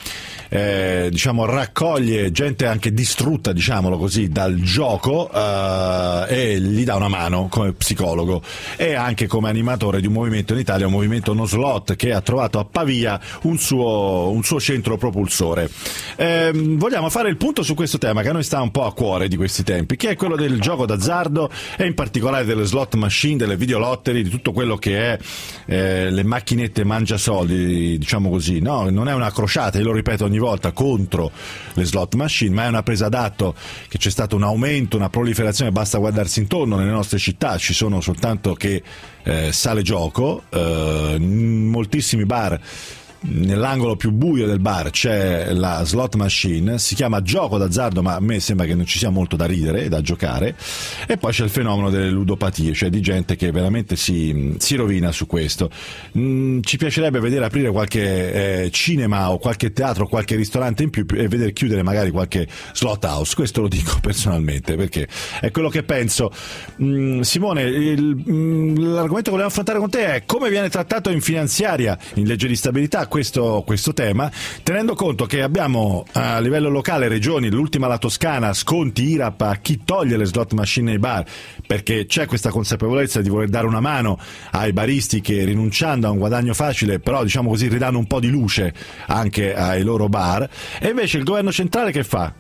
raccoglie gente anche distrutta, diciamolo così, dal gioco e gli dà una mano come psicologo, e anche come animatore di un movimento in Italia, un movimento No Slot, che ha trovato a Pavia un suo centro propulsore. Vogliamo fare il punto su questo tema che a noi sta un po' a cuore di questi tempi, che è quello del gioco d'azzardo e in particolare delle slot machine, delle videolottery, di tutto quello che è le macchinette mangia soldi, diciamo così, no? Non è una crociata, io lo ripeto ogni volta, contro le slot machine, ma è una presa d'atto che c'è stato un aumento, una proliferazione, basta guardarsi intorno, nelle nostre città ci sono soltanto che sale gioco, moltissimi bar. Nell'angolo più buio del bar c'è la slot machine, si chiama gioco d'azzardo, ma a me sembra che non ci sia molto da ridere e da giocare. E poi c'è il fenomeno delle ludopatie, cioè di gente che veramente si rovina su questo. Ci piacerebbe vedere aprire qualche cinema o qualche teatro, qualche ristorante in più e vedere chiudere magari qualche slot house. Questo lo dico personalmente perché è quello che penso. Simone, l'argomento che volevo affrontare con te è come viene trattato in finanziaria, in legge di stabilità, questo tema, tenendo conto che abbiamo a livello locale, regioni, l'ultima la Toscana, sconti IRAP a chi toglie le slot machine nei bar, perché c'è questa consapevolezza di voler dare una mano ai baristi che, rinunciando a un guadagno facile, però diciamo così ridanno un po' di luce anche ai loro bar. E invece il governo centrale che fa?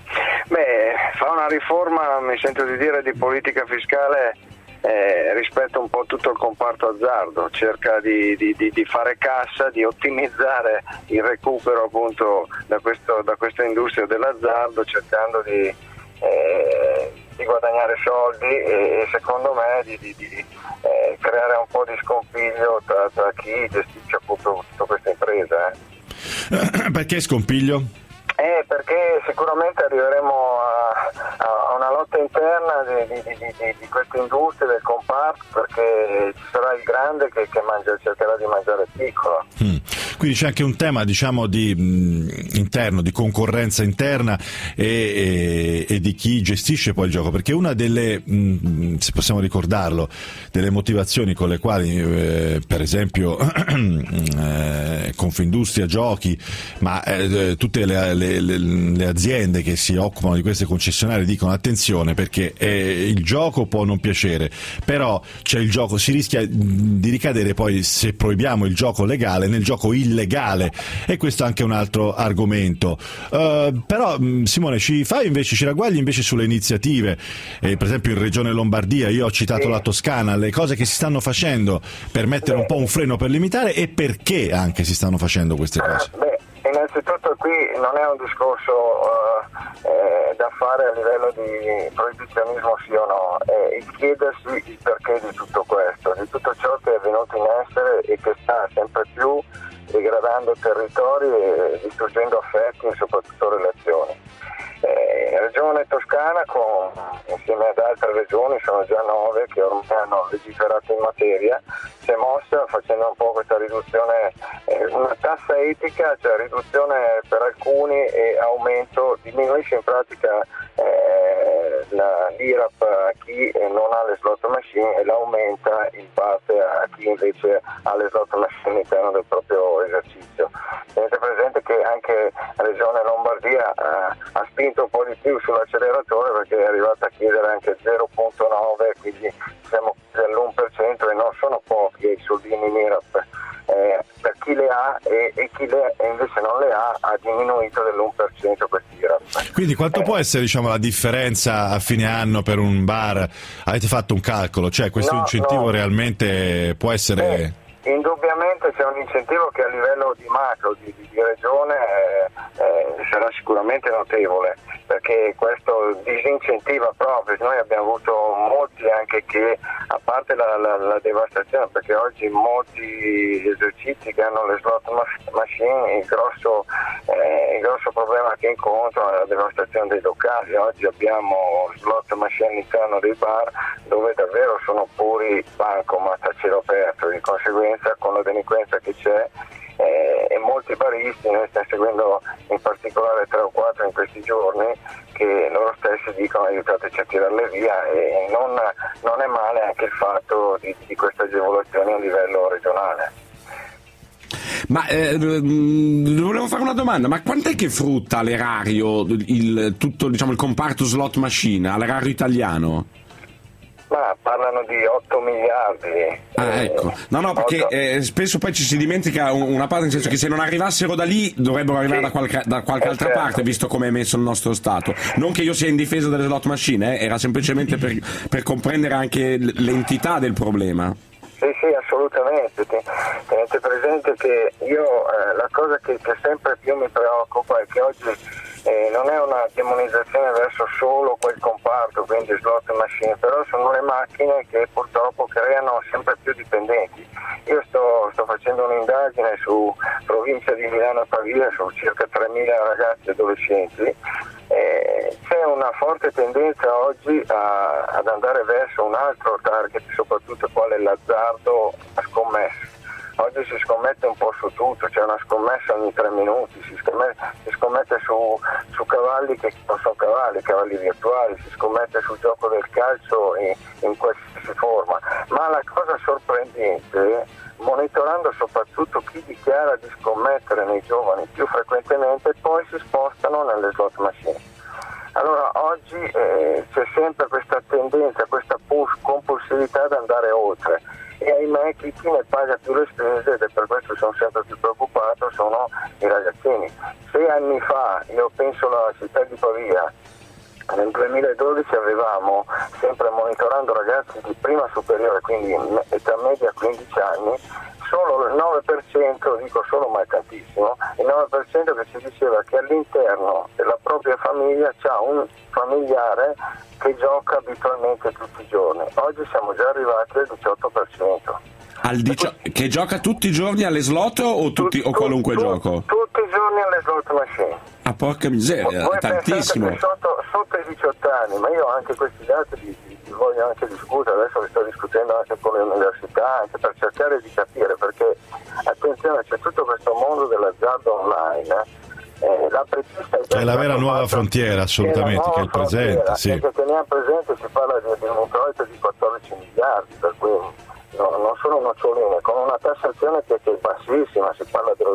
Fa una riforma, mi sento di dire, di politica fiscale rispetto un po' tutto il comparto azzardo, cerca di fare cassa, di ottimizzare il recupero appunto da questa industria dell'azzardo, cercando di guadagnare soldi e secondo me di creare un po' di scompiglio tra chi gestisce appunto tutta questa impresa. Perché scompiglio? Perché sicuramente arriveremo a una lotta interna di queste industrie, del comparto, perché ci sarà il grande che cercherà di mangiare il piccolo. Quindi c'è anche un tema, diciamo, interno, di concorrenza interna e di chi gestisce poi il gioco, perché una delle, se possiamo ricordarlo, delle motivazioni con le quali per esempio Confindustria Giochi, ma tutte le aziende che si occupano di queste concessionarie dicono attenzione, perché il gioco può non piacere, però c'è il gioco, si rischia di ricadere poi, se proibiamo il gioco legale, nel gioco illegale, e questo è anche un altro argomento. Però Simone, ci ragguagli invece sulle iniziative, per esempio in Regione Lombardia, io ho citato la Toscana, le cose che si stanno facendo per mettere un po' un freno, per limitare, e perché anche si stanno facendo queste cose. Innanzitutto qui non è un discorso da fare a livello di proibizionismo sì o no, è il chiedersi il perché di tutto questo, di tutto ciò che è venuto in essere e che sta sempre più degradando territori e distruggendo affetti e soprattutto relazioni. Regione Toscana, insieme ad altre regioni, sono già 9 che ormai hanno legiferato in materia, si è mossa facendo un po' questa riduzione, una tassa etica, cioè riduzione per alcuni e aumento, diminuisce in pratica l'IRAP a chi non ha le slot machine e l'aumenta in parte a chi invece ha le slot machine all'interno del proprio esercizio. Tenete presente che anche la Regione Lombardia ha spinto un po' di più sull'acceleratore, perché è arrivata a chiedere anche 0,9, quindi siamo all'1% e non sono pochi i soldini in IRAP. Per chi le ha e chi invece non le ha diminuito dell'1% questi IRAP. Quindi quanto può essere, diciamo, la differenza a fine anno per un bar? Avete fatto un calcolo? Cioè questo incentivo realmente può essere... Indubbiamente c'è un incentivo che a livello di macro, di regione, sarà sicuramente notevole, perché questo disincentiva proprio. Noi abbiamo avuto molti anche che, a parte la devastazione, perché oggi molti esercizi che hanno le slot machine, il grosso problema che incontrano è la devastazione dei locali. Oggi abbiamo slot machine all'interno dei bar dove davvero sono puri bancomat a cielo aperto, di conseguenza con la delinquenza che c'è e molti baristi, noi stiamo seguendo in particolare 3 o 4 in questi giorni, che loro stessi dicono aiutateci a tirarle via, e non è male anche il fatto di queste agevolazioni a livello regionale. Ma volevo fare una domanda, ma quant'è che frutta l'erario tutto, diciamo, il comparto slot machine all'erario italiano? Ma parlano di 8 miliardi. Ecco. No, perché spesso poi ci si dimentica una parte, nel senso che se non arrivassero da lì dovrebbero arrivare da qualche altra parte, visto come è messo il nostro Stato. Non che io sia in difesa delle slot machine, era semplicemente per comprendere anche l'entità del problema. Sì, assolutamente. Tenete presente che io la cosa che sempre più mi preoccupa è che oggi non è una demonizzazione verso solo quel comparto, quindi slot machine, però sono le macchine che purtroppo creano sempre più dipendenti. Io sto facendo un'indagine su provincia di Milano e Pavia, su circa 3.000 ragazzi adolescenti. C'è una forte tendenza oggi ad andare verso un altro target, soprattutto quale è l'azzardo a scommesse. Oggi oggi si scommette un po' su tutto, c'è una scommessa ogni 3 minuti, si scommette su cavalli che non sono cavalli virtuali, si scommette sul gioco del calcio in qualsiasi forma, ma la cosa sorprendente, monitorando soprattutto chi dichiara di scommettere nei giovani più frequentemente, poi si spostano nelle slot machine. Allora oggi c'è sempre questa tendenza, questa compulsività ad andare oltre, e ahimè chi ne paga più le spese, ed è per questo che sono sempre più preoccupato, sono i ragazzini. 6 anni fa, io penso alla città di Pavia, nel 2012 avevamo, sempre monitorando ragazzi di prima superiore, quindi età media 15 anni, solo il 9%, dico solo ma è tantissimo, il 9% che ci diceva che all'interno della propria famiglia c'ha un familiare che gioca abitualmente tutti i giorni. Oggi siamo già arrivati al 18%. Che gioca tutti i giorni alle slot o qualunque gioco? Tutti i giorni alle slot machine. Ah, porca miseria, Voi è tantissimo. Che sotto i 18 anni, ma io anche questi dati li voglio anche discutere, adesso li sto discutendo anche con le università, anche per cercare di capire, perché attenzione, c'è tutto questo mondo dell'azzardo online. È la vera nuova frontiera, assolutamente, che è il presente. Sì. Se teniamo presente, si parla di un introito di 14 miliardi, per cui non sono noccioline, con una tassazione che è bassissima, si parla dello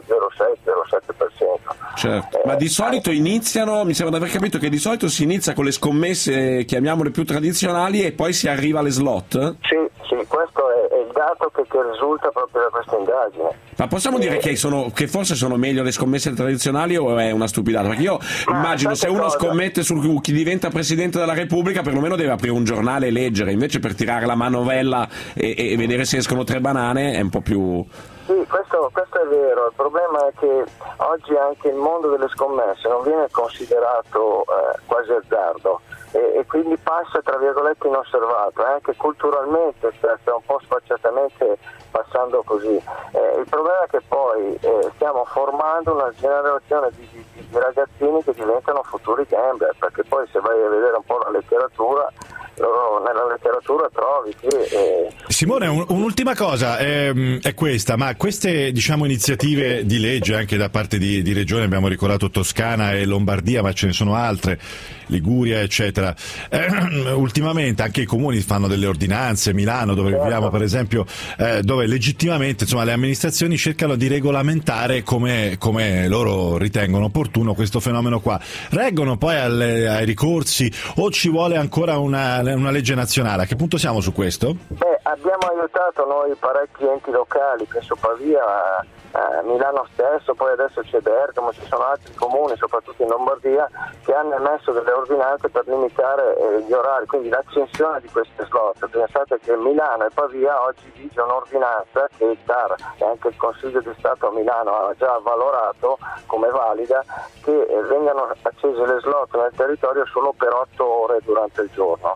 0,6-0,7%. Certo. Ma di solito iniziano, mi sembra di aver capito che di solito si inizia con le scommesse, chiamiamole più tradizionali, e poi si arriva alle slot? Sì, questo è il dato che risulta proprio da questa indagine. Ma possiamo dire che forse sono meglio le scommesse tradizionali, o è una stupidata? Perché io immagino, se uno scommette su chi diventa Presidente della Repubblica, perlomeno deve aprire un giornale e leggere, invece per tirare la manovella e vedere se escono 3 banane è un po' più... Sì, questo è vero, il problema è che oggi anche il mondo delle scommesse non viene considerato quasi azzardo, e quindi passa tra virgolette inosservato, anche culturalmente sta un po' sfacciatamente passando così. Il problema è che poi stiamo formando una generazione di ragazzini che diventano futuri gambler, perché poi se vai a vedere un po' la letteratura, nella letteratura trovi che... Simone, un'ultima cosa è questa, ma queste iniziative di legge anche da parte di regioni, abbiamo ricordato Toscana e Lombardia, ma ce ne sono altre, Liguria eccetera, ultimamente anche i comuni fanno delle ordinanze, Milano dove viviamo per esempio, dove legittimamente le amministrazioni cercano di regolamentare come loro ritengono opportuno questo fenomeno qua. Reggono poi ai ricorsi o ci vuole ancora una legge nazionale? A che punto siamo su questo? Abbiamo aiutato noi parecchi enti locali, penso Pavia, Milano stesso, poi adesso c'è Bergamo, ci sono altri comuni, soprattutto in Lombardia, che hanno emesso delle ordinanze per limitare gli orari, quindi l'accensione di queste slot. Pensate che Milano e Pavia oggi vige un'ordinanza che il TAR e anche il Consiglio di Stato a Milano ha già valorato come valida, che vengano accese le slot nel territorio solo per 8 ore durante il giorno.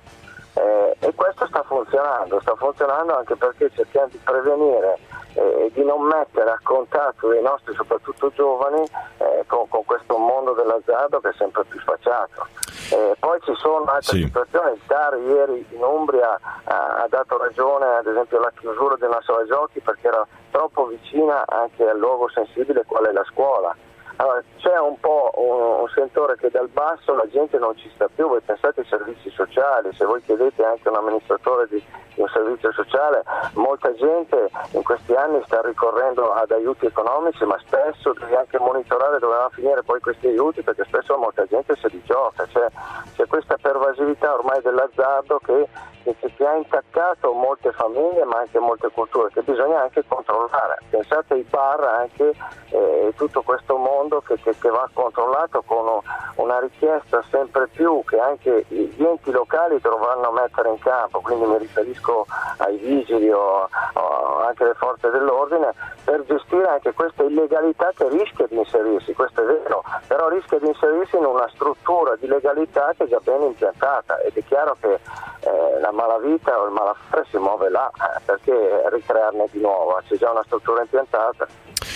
E questo sta funzionando anche perché cerchiamo di prevenire e di non mettere a contatto i nostri, soprattutto giovani, con questo mondo dell'azzardo che è sempre più sfacciato. Poi ci sono altre situazioni, il TAR ieri in Umbria ha dato ragione ad esempio alla chiusura di una sala giochi perché era troppo vicina anche al luogo sensibile qual è la scuola. Allora, c'è un po' un sentore che dal basso la gente non ci sta più. Voi pensate ai servizi sociali, se voi chiedete anche a un amministratore di un servizio sociale, molta gente in questi anni sta ricorrendo ad aiuti economici, ma spesso devi anche monitorare dove vanno a finire poi questi aiuti, perché spesso molta gente se li gioca. C'è questa pervasività ormai dell'azzardo che ha intaccato molte famiglie ma anche molte culture, che bisogna anche controllare. Pensate ai bar, anche tutto questo mondo che va controllato con una richiesta sempre più che anche gli enti locali dovranno mettere in campo, quindi mi riferisco ai vigili o anche le forze dell'ordine, per gestire anche questa illegalità che rischia di inserirsi, questo è vero, però rischia di inserirsi in una struttura di legalità che è già ben impiantata, ed è chiaro che la malavita o il malaffare si muove là, perché ricrearne di nuovo? C'è già una struttura impiantata.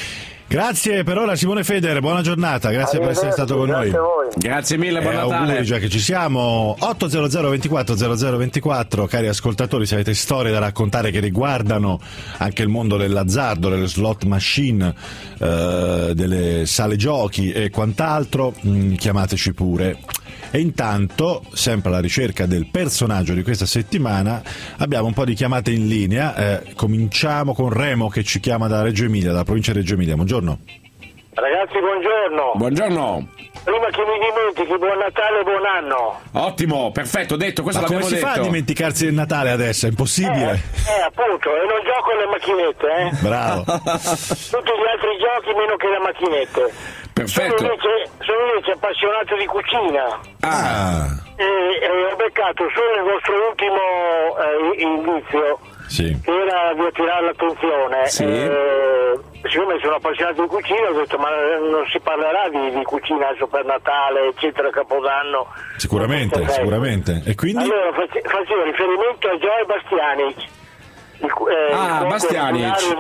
Grazie per ora Simone Feder, buona giornata, grazie per essere stato con noi. Grazie mille, buon Natale. Auguri, già che ci siamo. 800 24 0024, cari ascoltatori, se avete storie da raccontare che riguardano anche il mondo dell'azzardo, delle slot machine, delle sale giochi e quant'altro, chiamateci pure. E intanto, sempre alla ricerca del personaggio di questa settimana, abbiamo un po' di chiamate in linea. Cominciamo con Remo che ci chiama da Reggio Emilia, dalla provincia di Reggio Emilia. Buongiorno. Ragazzi, buongiorno. Buongiorno. Prima che mi dimentichi, buon Natale e buon anno. Ottimo, perfetto, detto, questo Ma come l'abbiamo si detto. fa a dimenticarsi del Natale adesso? È impossibile. Appunto, e non gioco alle macchinette, Bravo. Tutti gli altri giochi meno che le macchinette. Perfetto. Sono invece appassionato di cucina. E ho beccato solo il vostro ultimo indizio, che era di attirare l'attenzione. Siccome sono appassionato di cucina, ho detto ma non si parlerà di cucina adesso per Natale, eccetera, Capodanno. Sicuramente, sicuramente. E quindi? Allora facevo riferimento a Joe Bastianic. Bastianic,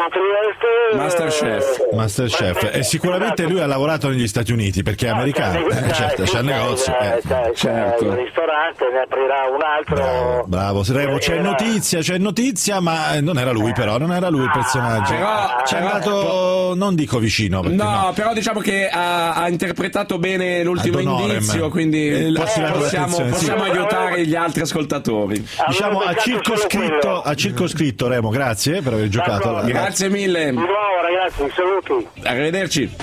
Masterchef. E sicuramente lui ha lavorato negli Stati Uniti perché è americano. Certo, c'ha il negozio. Certo. Il ristorante ne aprirà un altro. Bravo, Remo, c'è notizia, ma non era lui, però, non era lui il personaggio. C'è andato, non dico vicino. No, però diciamo che ha interpretato bene l'ultimo indizio, quindi possiamo aiutare gli altri ascoltatori. Diciamo ha circoscritto Remo, grazie per aver giocato. Grazie mille. Di nuovo ragazzi, saluti. Arrivederci.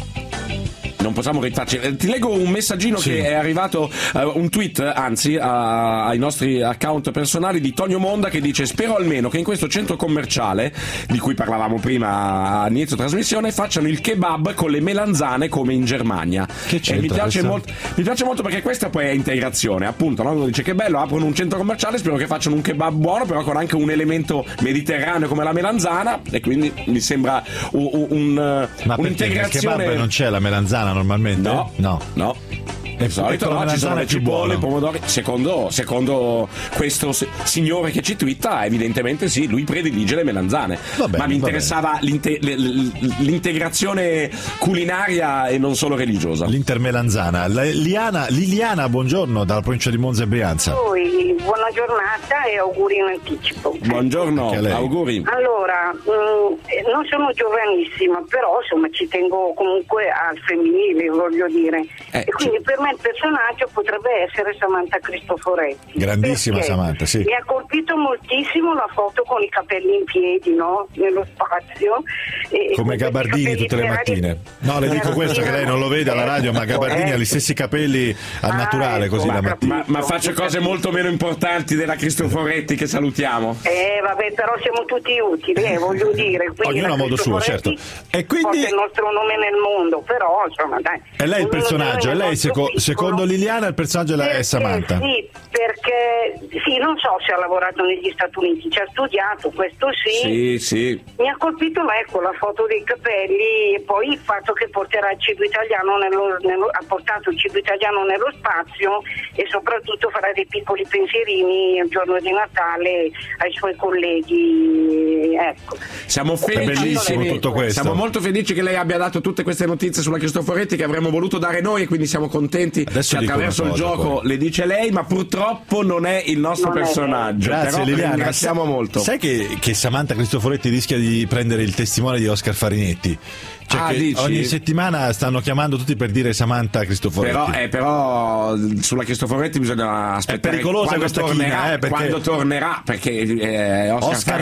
Non possiamo rifarci. Ti leggo un messaggino che è arrivato, un tweet, anzi, ai nostri account personali di Tonio Monda che dice: spero almeno che in questo centro commerciale, di cui parlavamo prima a inizio trasmissione, facciano il kebab con le melanzane come in Germania. E mi piace molto perché questa poi è integrazione, appunto, no? Uno dice che bello, aprono un centro commerciale, spero che facciano un kebab buono, però con anche un elemento mediterraneo come la melanzana, e quindi mi sembra un'integrazione. Nel kebab non c'è la melanzana normalmente? No. Di solito no, ci sono le cipolle, pomodori. Secondo questo signore che ci twitta, evidentemente sì, lui predilige le melanzane. Ma mi interessava l'integrazione culinaria e non solo religiosa. L'intermelanzana. Liliana, buongiorno, dalla provincia di Monza e Brianza. Buona giornata e auguri in anticipo. Buongiorno, auguri. Allora, non sono giovanissima, però insomma ci tengo comunque al femminile, voglio dire. E quindi per me il personaggio potrebbe essere Samantha Cristoforetti. Grandissima Samantha, sì. Mi ha colpito moltissimo la foto con i capelli in piedi, no? Nello spazio. Come Gabardini tutte le mattine. No, le dico questo che lei non lo vede alla radio, ma Gabardini ha gli stessi capelli al naturale, così la mattina. Ma faccio cose molto meno importanti della Cristoforetti, che salutiamo. Vabbè, però siamo tutti utili, voglio dire. Ognuno a modo suo, certo. E quindi porta il nostro nome nel mondo, però insomma dai. E lei il personaggio, e lei secondo Liliana il personaggio è Samantha. Sì, perché non so se ha lavorato negli Stati Uniti, ci ha studiato, questo sì. Sì. Mi ha colpito la foto dei capelli e poi il fatto che porterà il cibo italiano ha portato il cibo italiano nello spazio e soprattutto farà dei piccoli pensierini il giorno di Natale ai suoi colleghi. Ecco. Siamo felici, tutto questo. Siamo molto felici che lei abbia dato tutte queste notizie sulla Cristoforetti che avremmo voluto dare noi, e quindi siamo contenti che attraverso il gioco le dice lei, ma purtroppo non è il nostro personaggio. Grazie però Liliana, ringraziamo molto. Sai che Samantha Cristoforetti rischia di prendere il testimone di Oscar Farinetti? Ogni settimana stanno chiamando tutti per dire Samantha Cristoforetti. Però sulla Cristoforetti bisogna aspettare. È pericolosa questa china, quando tornerà, perché Oscar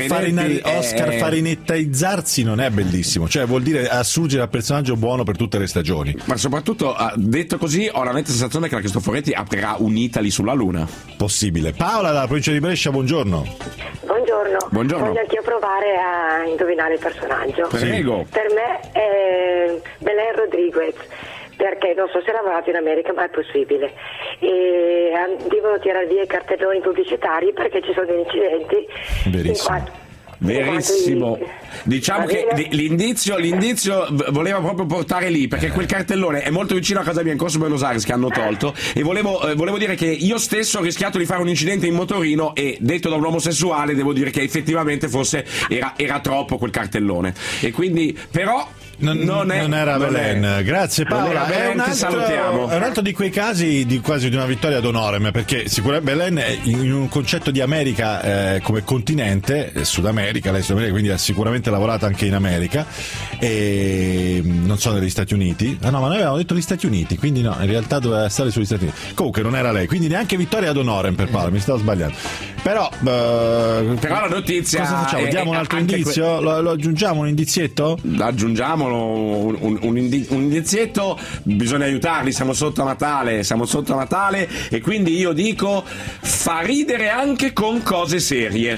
Farinettizzarsi non è bellissimo, cioè vuol dire assurgere al personaggio buono per tutte le stagioni. Ma soprattutto, detto così, ho la netta sensazione che la Cristoforetti aprirà un Italy sulla Luna. Possibile. Paola dalla provincia di Brescia, buongiorno. Buongiorno. Voglio anch'io provare a indovinare il personaggio. Prego. Per me è Belen Rodriguez, perché non so se ha lavorato in America, ma è possibile. E devono tirare via i cartelloni pubblicitari perché ci sono degli incidenti. Verissimo. Verissimo. Diciamo che l'indizio voleva proprio portare lì, perché quel cartellone è molto vicino a casa mia in Corso Buenos Aires, che hanno tolto, e volevo dire che io stesso ho rischiato di fare un incidente in motorino, e detto da un omosessuale devo dire che effettivamente forse era troppo quel cartellone, e quindi però Non era Belen. Grazie Paola. È un altro di quei casi di quasi di una vittoria d'onore, perché sicuramente Belen è in un concetto di America come continente, Sud America, lei Sud America, quindi ha sicuramente lavorato anche in America e non so negli Stati Uniti. Ah no, ma noi avevamo detto gli Stati Uniti, quindi no, in realtà doveva stare sugli Stati Uniti. Comunque non era lei, quindi neanche vittoria d'onore per Paola, mi stavo sbagliando. Però la notizia cosa facciamo? Diamo un altro indizio? Lo aggiungiamo un indizietto? Aggiungiamolo un indizietto, bisogna aiutarli, siamo sotto Natale e quindi io dico fa ridere anche con cose serie.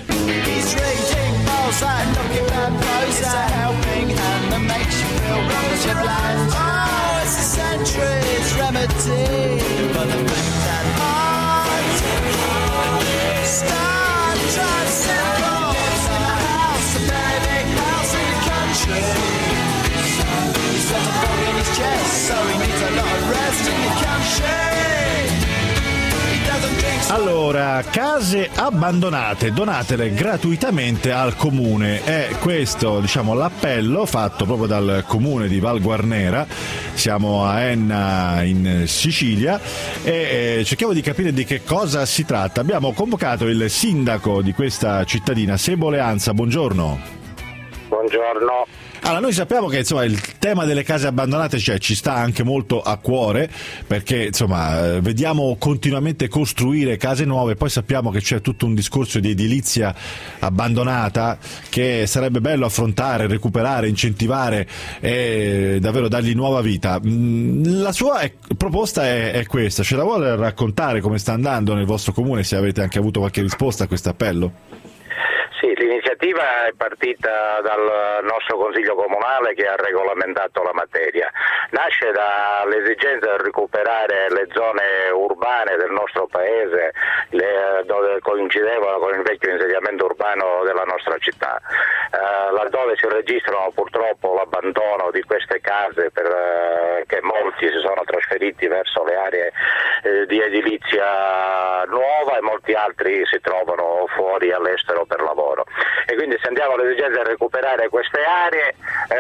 Allora, case abbandonate, donatele gratuitamente al comune. È questo, diciamo, l'appello fatto proprio dal comune di Val Guarnera. Siamo a Enna in Sicilia e cerchiamo di capire di che cosa si tratta. Abbiamo convocato il sindaco di questa cittadina, Sebo Leanza. Buongiorno. Buongiorno. Allora, noi sappiamo che insomma il tema delle case abbandonate ci sta anche molto a cuore, perché insomma vediamo continuamente costruire case nuove, poi sappiamo che c'è tutto un discorso di edilizia abbandonata che sarebbe bello affrontare, recuperare, incentivare e davvero dargli nuova vita. La sua proposta è questa, ce la vuole raccontare come sta andando nel vostro comune, se avete anche avuto qualche risposta a questo appello? Sì, l'iniziativa è partita dal nostro Consiglio Comunale che ha regolamentato la materia. Nasce dall'esigenza di recuperare le zone urbane del nostro paese dove coincidevano con il vecchio insediamento urbano della nostra città, laddove si registrano purtroppo l'abbandono di queste case perché molti si sono trasferiti verso le aree di edilizia nuova e molti altri si trovano fuori all'estero per lavoro. E quindi sentiamo l'esigenza di recuperare queste aree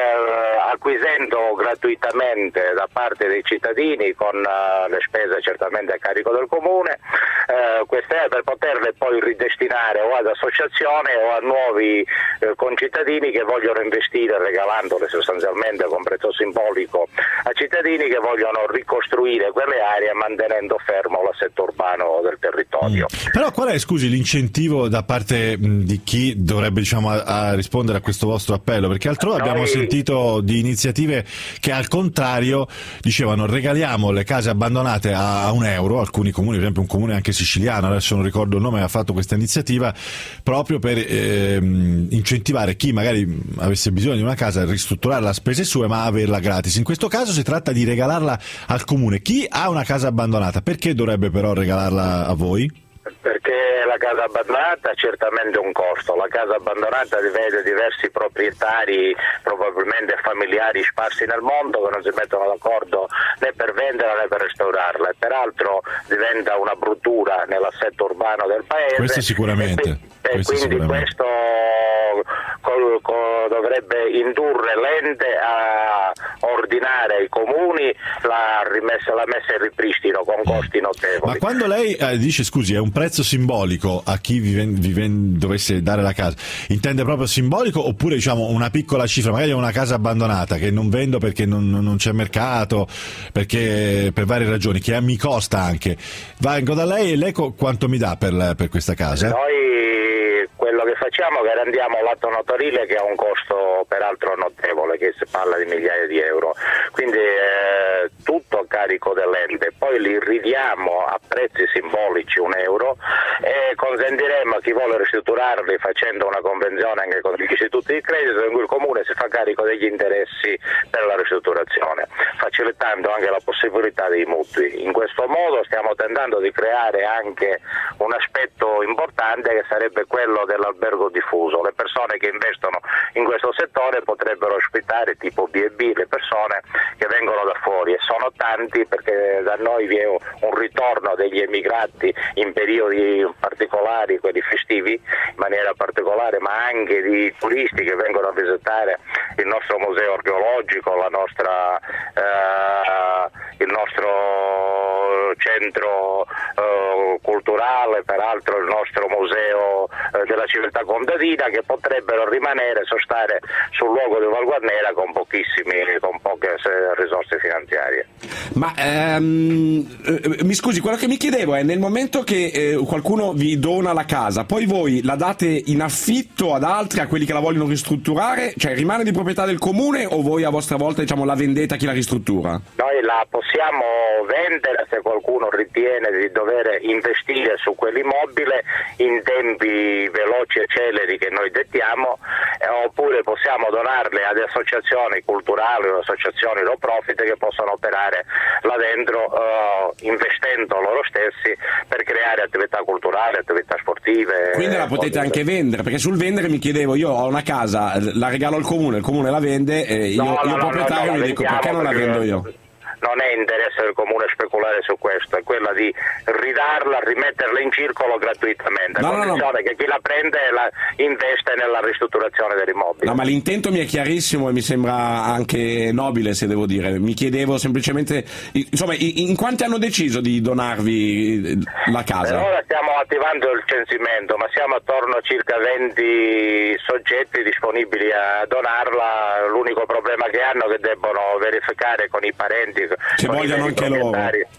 acquisendo gratuitamente da parte dei cittadini con le spese certamente a carico del comune queste aree per poterle poi ridestinare o ad associazioni o a nuovi concittadini che vogliono investire regalandole sostanzialmente con prezzo simbolico a cittadini che vogliono ricostruire quelle aree mantenendo fermo l'assetto urbano del territorio. Però qual è, scusi, l'incentivo da parte di chi dovrebbe a rispondere a questo vostro appello? Perché altrove abbiamo sentito di iniziative che al contrario dicevano regaliamo le case abbandonate a €1, alcuni comuni, per esempio un comune anche siciliano, adesso non ricordo il nome, ha fatto questa iniziativa proprio per incentivare chi magari avesse bisogno di una casa a ristrutturarla a spese sue ma averla gratis. In questo caso si tratta di regalarla al comune. Chi ha una casa abbandonata, perché dovrebbe però regalarla a voi? Perché la casa abbandonata ha certamente un costo, la casa abbandonata vede diversi proprietari, probabilmente familiari sparsi nel mondo, che non si mettono d'accordo né per venderla né per restaurarla, e peraltro diventa una bruttura nell'assetto urbano del paese. Questo sicuramente. Quindi questo dovrebbe indurre l'ente a ordinare ai comuni la messa in ripristino con costi notevoli. Ma quando lei dice, scusi, è un prezzo simbolico a chi dovesse dare la casa, intende proprio simbolico oppure diciamo una piccola cifra, magari una casa abbandonata che non vendo perché non c'è mercato, perché per varie ragioni, che mi costa anche, vengo da lei e lei quanto mi dà per questa casa? Quello che facciamo è che rendiamo l'atto notarile che ha un costo peraltro notevole, che si parla di migliaia di euro, quindi tutto a carico dell'ente, poi li ridiamo a prezzi simbolici €1 e consentiremo a chi vuole ristrutturarli facendo una convenzione anche con gli istituti di credito in cui il comune si fa carico degli interessi per la ristrutturazione, facilitando anche la possibilità dei mutui. In questo modo stiamo tentando di creare anche un aspetto importante che sarebbe quello dell'albergo diffuso. Le persone che investono in questo settore potrebbero ospitare tipo B&B le persone che vengono da fuori, e sono tanti perché da noi vi è un ritorno degli gli emigranti in periodi particolari, quelli festivi in maniera particolare, ma anche di turisti che vengono a visitare il nostro museo archeologico, il nostro centro culturale, peraltro il nostro museo della civiltà contadina, che potrebbero rimanere, sostare sul luogo di Val Guarnera con poche risorse finanziarie. Ma mi scusi, quello che mi chiedevo è, nel momento che qualcuno vi dona la casa, poi voi la date in affitto ad altri, a quelli che la vogliono ristrutturare, cioè rimane di proprietà del comune, o voi a vostra volta, diciamo, la vendete a chi la ristruttura? Noi la possiamo vendere se qualcuno ritiene di dover investire su quell'immobile in tempi veloci e celeri che noi dettiamo, oppure possiamo donarle ad associazioni culturali o associazioni no profit che possono operare là dentro, investendo loro stessi per creare attività culturali, attività sportive. Quindi la potete anche vendere, perché sul vendere mi chiedevo, io ho una casa, la regalo al comune, il comune la vende, io proprietario mi dico perché non la vendo io? Non è interesse del comune speculare su questo, è quella di ridarla, rimetterla in circolo gratuitamente, a condizione che chi la prende la investe nella ristrutturazione dell'immobile. No, ma l'intento mi è chiarissimo e mi sembra anche nobile, se devo dire. Mi chiedevo semplicemente, insomma, in quanti hanno deciso di donarvi la casa? Per ora stiamo attivando il censimento, ma siamo attorno a circa 20 soggetti disponibili a donarla. L'unico problema che hanno è che debbono verificare con i parenti, che vogliono anche loro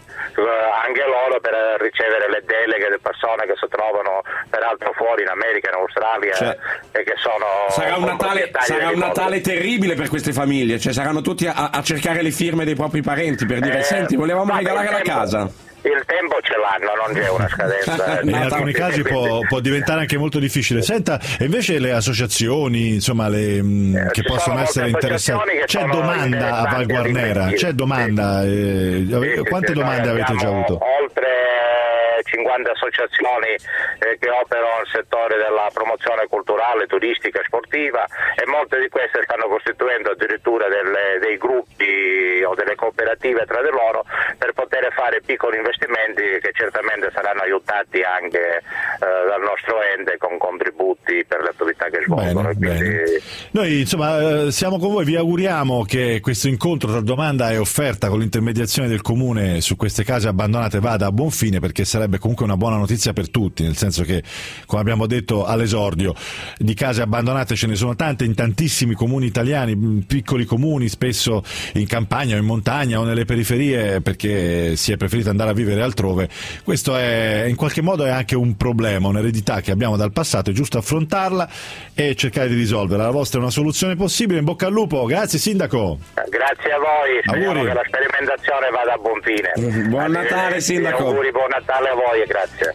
per ricevere le deleghe di persone che si trovano peraltro fuori in America, in Australia, e che sono sarà un Natale terribile per queste famiglie, cioè saranno tutti a cercare le firme dei propri parenti per dire senti, volevamo regalare la casa. Il tempo ce l'hanno, non c'è una scadenza. In alcuni casi può diventare anche molto difficile. Senta, e invece le associazioni, insomma, che possono essere interessate, c'è domanda a Val Guarnera? C'è domanda? Quante domande avete già avuto? Oltre 50 associazioni che operano nel settore della promozione culturale, turistica e sportiva, e molte di queste stanno costituendo addirittura dei gruppi o delle cooperative tra di loro per poter fare piccoli investimenti che certamente saranno aiutati anche dal nostro ente con contributi per le attività che svolgono. Bene. Noi insomma siamo con voi, vi auguriamo che questo incontro tra domanda e offerta con l'intermediazione del comune su queste case abbandonate vada a buon fine, perché sarebbe comunque una buona notizia per tutti, nel senso che, come abbiamo detto all'esordio, di case abbandonate ce ne sono tante in tantissimi comuni italiani, piccoli comuni, spesso in campagna o in montagna o nelle periferie, perché si è preferito andare a vivere altrove. Questo è in qualche modo è anche un problema, un'eredità che abbiamo dal passato, è giusto affrontarla e cercare di risolverla. La vostra è una soluzione possibile, in bocca al lupo. Grazie sindaco. Grazie a voi, speriamo auguri che la sperimentazione vada a buon fine. Buon Natale sindaco. Auguri, buon Natale a voi e grazie.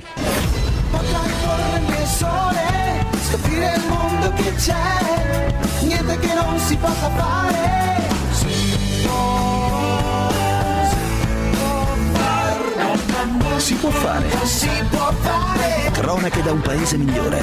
Sole, scoprire il mondo che c'è, niente che non si possa fare. Si può fare. Si può fare. Cronache da un paese migliore.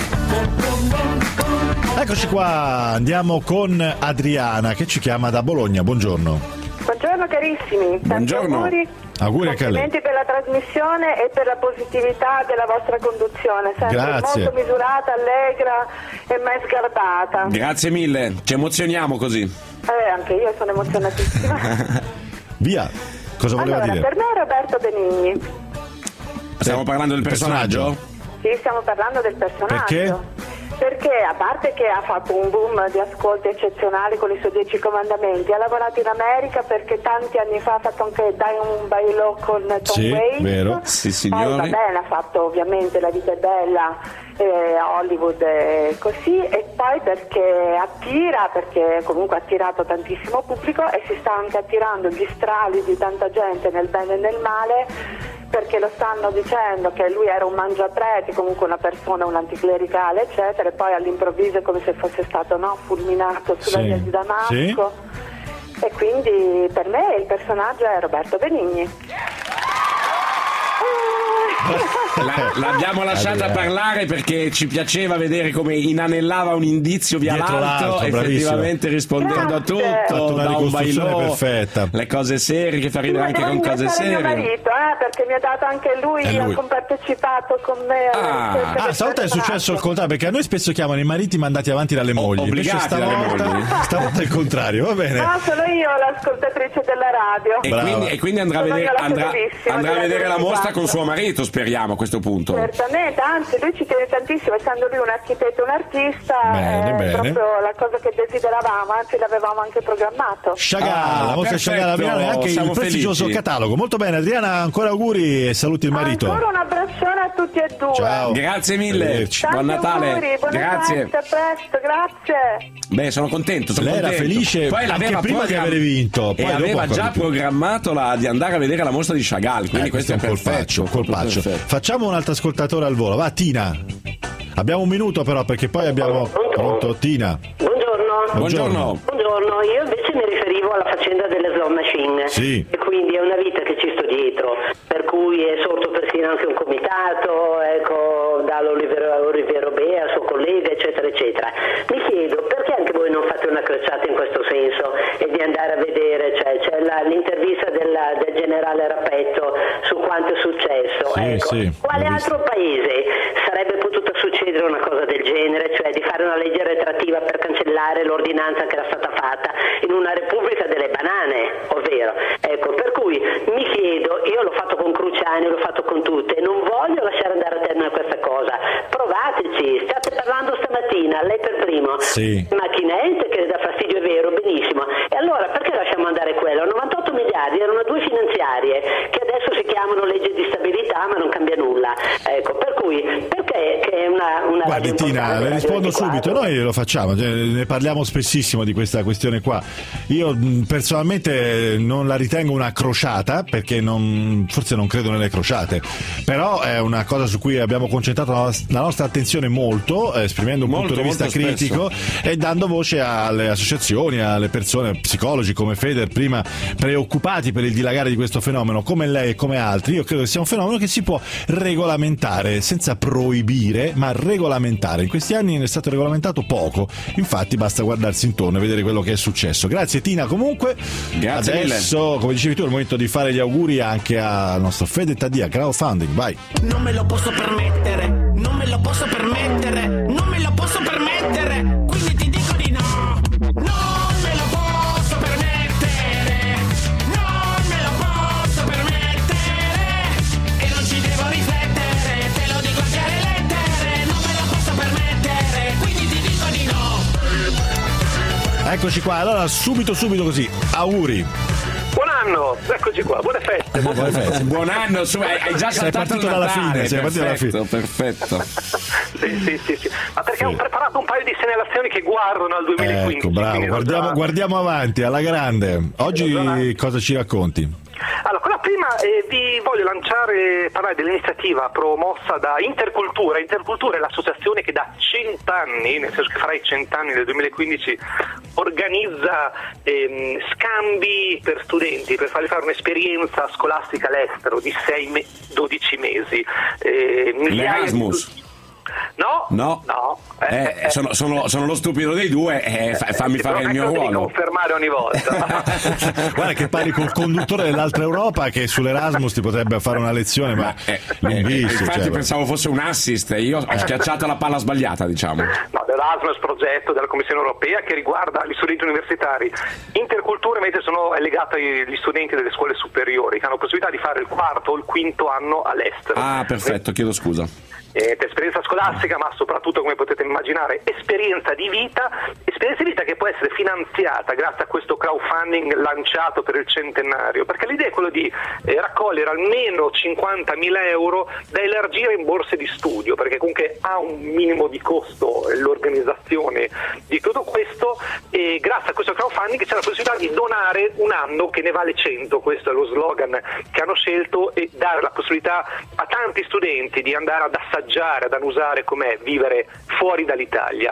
Eccoci qua, andiamo con Adriana che ci chiama da Bologna. Buongiorno. Buongiorno carissimi. Buongiorno. Auguri anche a lei. Complimenti per la trasmissione e per la positività della vostra conduzione, sempre Grazie. molto misurata, allegra e mai sgarbata. Grazie mille, ci emozioniamo così. Anche io sono emozionatissima. Via, cosa voleva allora, dire? per me è Roberto Benigni. Stiamo parlando del personaggio? Sì, stiamo parlando del personaggio. Perché a parte che ha fatto un boom di ascolti eccezionali con i suoi 10 comandamenti, ha lavorato in America perché tanti anni fa ha fatto anche Dai un bailo con Tom Waits. Vero. Sì, Poi signori. va bene, ha fatto ovviamente La vita è bella, Hollywood e così, e poi perché attira, perché comunque ha attirato tantissimo pubblico e si sta anche attirando gli strali di tanta gente nel bene e nel male, perché lo stanno dicendo che lui era un mangiapreti, comunque una persona, un anticlericale eccetera, e poi all'improvviso è come se fosse stato fulminato sulla via di Damasco. E quindi per me il personaggio è Roberto Benigni. L'abbiamo lasciata parlare perché ci piaceva vedere come inanellava un indizio via Dietro l'altro, effettivamente rispondendo a tutto, fatto una da un ricostruzione bailò, perfetta. le cose serie, che fa ridere anche con cose Mio serie. marito, perché mi ha dato anche lui, È lui. ha partecipato con me alla ricerca del stavolta è successo il contrario, perché a noi spesso chiamano i mariti mandati avanti dalle mogli. Invece obbligati dalle stavolta è il contrario, va bene. No, sono io l'ascoltatrice della radio. E quindi andrà a Sono vedere, io la fedelissima andrà a della vedere la mostra 24. con suo marito, speriamo, a questo punto. Certamente, anzi lui ci tiene tantissimo, essendo lui un architetto, un artista, Bene, è bene. proprio la cosa che desideravamo, anzi l'avevamo anche programmato. Chagall, la mostra Chagall a Milano e anche il prestigioso catalogo. Molto bene, Adriana, ancora auguri e saluti il marito. Ancora un abbraccione a tutti e due. Ciao. Grazie mille. Arrivederci. Tanti Buon Natale. auguri, buone Grazie. feste, a presto, grazie. Beh, sono contento. Lei era felice Poi anche l'aveva prima di aver vinto. E Poi aveva dopo già programmato di andare a vedere la mostra di Chagall. Quindi questo è un perfetto. colpaccio. Perfetto. Facciamo un altro ascoltatore al volo. Va, Tina. Abbiamo un minuto però, perché poi abbiamo... Pronto, Tina. Buongiorno. Buongiorno, io invece mi riferivo alla faccenda delle slot machine. Sì. E quindi è una vita che ci sto dietro, per cui è sorto persino anche un comitato, ecco, dall'Oliviero Bea, suo collega, eccetera, eccetera. Mi chiedo perché anche voi non fate una crociata in questo senso e di andare a vedere, cioè c'è l'intervista del generale Rapetto su quanto è successo. Sì, ecco, sì, quale l'ho altro paese sarebbe potuta succedere una cosa del genere, cioè di fare una legge retroattiva per cancellare l'ordinanza che era stata fatta in una repubblica delle banane, ovvero, ecco, per cui mi chiedo, io l'ho fatto con Cruciani, l'ho fatto con tutte, non voglio lasciare andare a termine questa cosa, provateci, state parlando stamattina, lei per primo, sì. macchinette che dà fastidio, è vero, benissimo, e allora perché lasciamo andare quello? 98 miliardi erano due finanziarie che adesso si chiamano legge di stabilità ma non cambia nulla, ecco, per cui perché che è una Guardi Tina, le rispondo subito, noi lo facciamo, ne parliamo spessissimo di questa questione qua. Io personalmente non la ritengo una crociata, perché forse non credo nelle crociate, però è una cosa su cui abbiamo concentrato la nostra attenzione molto, esprimendo un punto di vista critico e dando voce alle associazioni, alle persone, psicologi come Feder prima, preoccupati per il dilagare di questo fenomeno, come lei e come altri. Io credo che sia un fenomeno che si può regolamentare senza proibire, ma regolamentare. In questi anni è stato regolamentato poco, infatti basta guardarsi intorno e vedere quello che è successo. Grazie Tina, comunque Grazie adesso mille. come dicevi tu è il momento di fare gli auguri anche al nostro Fede Taddia, crowdfunding, vai. Non me lo posso permettere, non me lo posso permettere, non me lo posso permettere, quindi ti dico di no. Non me lo posso permettere, non me lo posso permettere, e non ci devo riflettere, te lo dico a chiare lettere, non me lo posso permettere, quindi ti dico di no. Eccoci qua, allora subito così, auguri. Buon anno, eccoci qua, buone feste. Buon anno, hai già Sei saltato partito il dalla Natale, fine, sei partito dalla fine. Perfetto. Sì. Ma perché ho preparato un paio di segnalazioni che guardano al 2015. Ecco, bravo, guardiamo avanti, alla grande. Oggi cosa ci racconti? Allora, quella prima vi voglio parlare dell'iniziativa promossa da Intercultura. Intercultura è l'associazione che da 100 anni, nel senso che farà i 100 anni del 2015, organizza scambi per studenti, per fargli fare un'esperienza scolastica all'estero di 12 mesi. L'Erasmus. No. Sono lo stupido dei due, fammi fare il mio ruolo. Devi confermare ogni volta. Guarda che parli col conduttore dell'altra Europa che sull'Erasmus ti potrebbe fare una lezione, ma lunghissimo. Infatti pensavo fosse un assist, io ho schiacciato la palla sbagliata, diciamo. No, l'Erasmus progetto della Commissione Europea che riguarda gli studenti universitari. Intercultura invece è legata agli studenti delle scuole superiori che hanno possibilità di fare il quarto o il quinto anno all'estero. Ah, perfetto, chiedo scusa. Esperienza scolastica, ma soprattutto, come potete immaginare, esperienza di vita che può essere finanziata grazie a questo crowdfunding lanciato per il centenario, perché l'idea è quella di raccogliere almeno 50.000 euro da elargire in borse di studio, perché comunque ha un minimo di costo l'organizzazione di tutto questo, e grazie a questo crowdfunding c'è la possibilità di donare un anno che ne vale 100, questo è lo slogan che hanno scelto, e dare la possibilità a tanti studenti di andare ad assaggiare assaggiare, ad annusare com'è vivere fuori dall'Italia.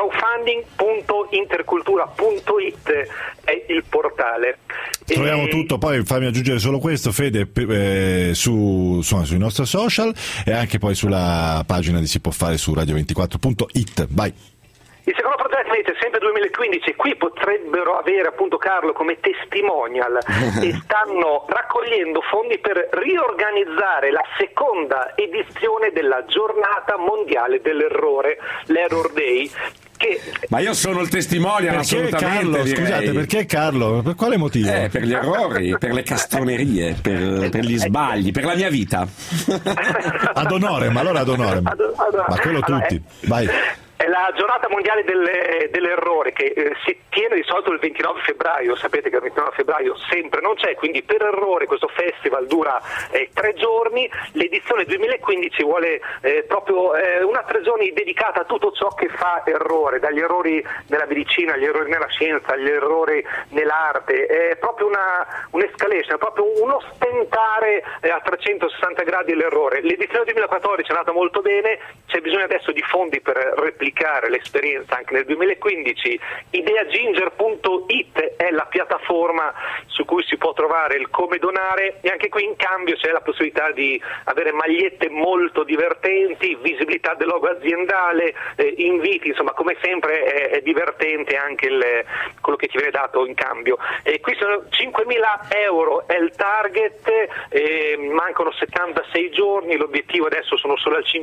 crowdfunding.intercultura.it è il portale. Troviamo tutto, poi fammi aggiungere solo questo, Fede, sui nostri social e anche poi sulla pagina di Si può fare su radio24.it. Vai. Il secondo progetto invece sempre 2015, qui potrebbero avere appunto Carlo come testimonial e stanno raccogliendo fondi per riorganizzare la seconda edizione della giornata mondiale dell'errore, l'Error Day. Ma io sono il testimonial, assolutamente. Carlo, direi. scusate, perché Carlo? Per quale motivo? Per gli errori, per le castronerie, per gli sbagli, per la mia vita. Ad onore, ma allora ad onore. Ma quello tutti. Vai. È la giornata mondiale dell'errore che si tiene di solito il 29 febbraio, sapete che il 29 febbraio sempre non c'è, quindi per errore questo festival dura 3 giorni, l'edizione 2015 vuole proprio una 3 giorni dedicata a tutto ciò che fa errore, dagli errori nella medicina, agli errori nella scienza, agli errori nell'arte, è proprio un'escalation, è proprio uno stentare a 360 gradi l'errore. L'edizione 2014 è andata molto bene, c'è bisogno adesso di fondi per replicare l'esperienza anche nel 2015. Ideaginger.it è la piattaforma su cui si può trovare il come donare e anche qui in cambio c'è la possibilità di avere magliette molto divertenti, visibilità del logo aziendale, inviti, insomma come sempre è divertente anche quello che ti viene dato in cambio. E qui sono 5.000 euro è il target, mancano 76 giorni, l'obiettivo adesso sono solo al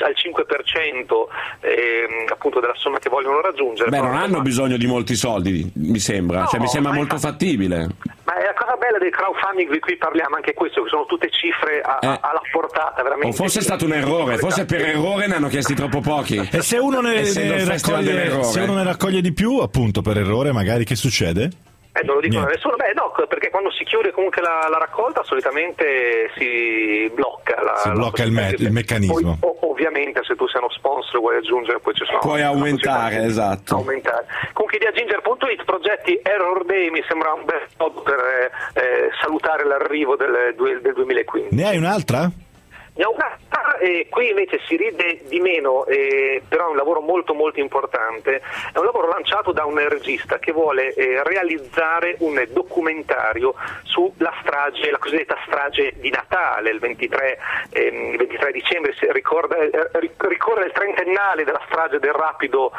5% appunto della somma che vogliono raggiungere. Beh, non hanno bisogno di molti soldi, mi sembra, mi sembra molto fattibile. Ma è la cosa bella del crowdfunding di cui parliamo, anche questo, che sono tutte cifre alla portata veramente. O forse è stato un errore, forse per errore ne hanno chiesti troppo pochi. E se uno ne raccoglie di più, appunto per errore, magari che succede? Non lo dicono a nessuno, perché quando si chiude comunque la raccolta solitamente si blocca il meccanismo. Poi, ovviamente se tu sei uno sponsor vuoi aggiungere, poi ci sono puoi aumentare, esatto. Comunque ideaginger.it, progetti Error Day mi sembra un bel modo per salutare l'arrivo del 2015. Ne hai un'altra? Ne ho un'altra, qui invece si ride di meno, però è un lavoro molto molto importante, è un lavoro lanciato da un regista che vuole realizzare un documentario sulla strage, la cosiddetta strage di Natale, il 23 dicembre ricorre il trentennale della strage del Rapido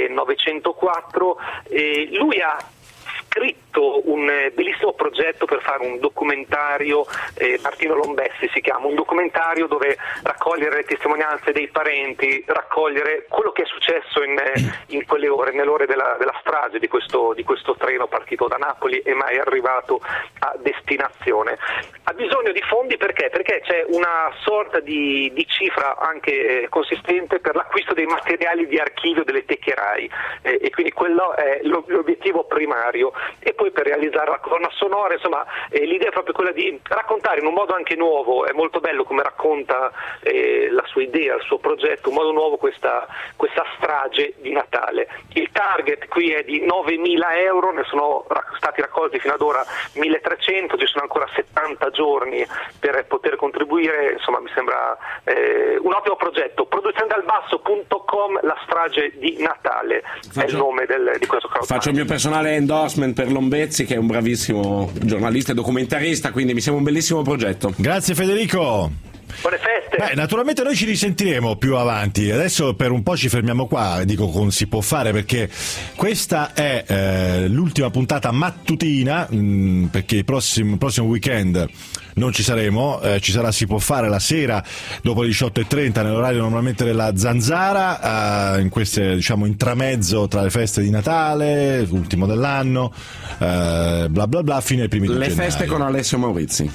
904, lui ha scritto un bellissimo progetto per fare un documentario, Martino Lombessi si chiama, un documentario dove raccogliere le testimonianze dei parenti, raccogliere quello che è successo in quelle ore, nelle ore della strage di questo treno partito da Napoli e mai arrivato a destinazione. Ha bisogno di fondi perché c'è una sorta di cifra anche consistente per l'acquisto dei materiali di archivio delle Teccherai e quindi quello è l'obiettivo primario. E poi per realizzare la colonna sonora, insomma, l'idea è proprio quella di raccontare in un modo anche nuovo, è molto bello come racconta la sua idea, il suo progetto, un modo nuovo questa strage di Natale. Il target qui è di 9.000 euro, ne sono stati raccolti fino ad ora 1.300, ci sono ancora 70 giorni per poter contribuire, insomma mi sembra un ottimo progetto. produzionedalbasso.com, la strage di Natale è il nome di questo crowdfunding. Faccio il mio personale endorsement per Lombezzi, che è un bravissimo giornalista e documentarista, quindi mi sembra un bellissimo progetto. Grazie Federico. Buone feste. Naturalmente noi ci risentiremo più avanti, adesso per un po' ci fermiamo qua, dico con Si può fare, perché questa è l'ultima puntata mattutina, perché il prossimo weekend non ci saremo, ci sarà Si può fare la sera dopo le 18:30 nell'orario normalmente della Zanzara, in queste intramezzo tra le feste di Natale, l'ultimo dell'anno, bla bla bla, fino ai primi di gennaio. Le feste con Alessio Maurizi,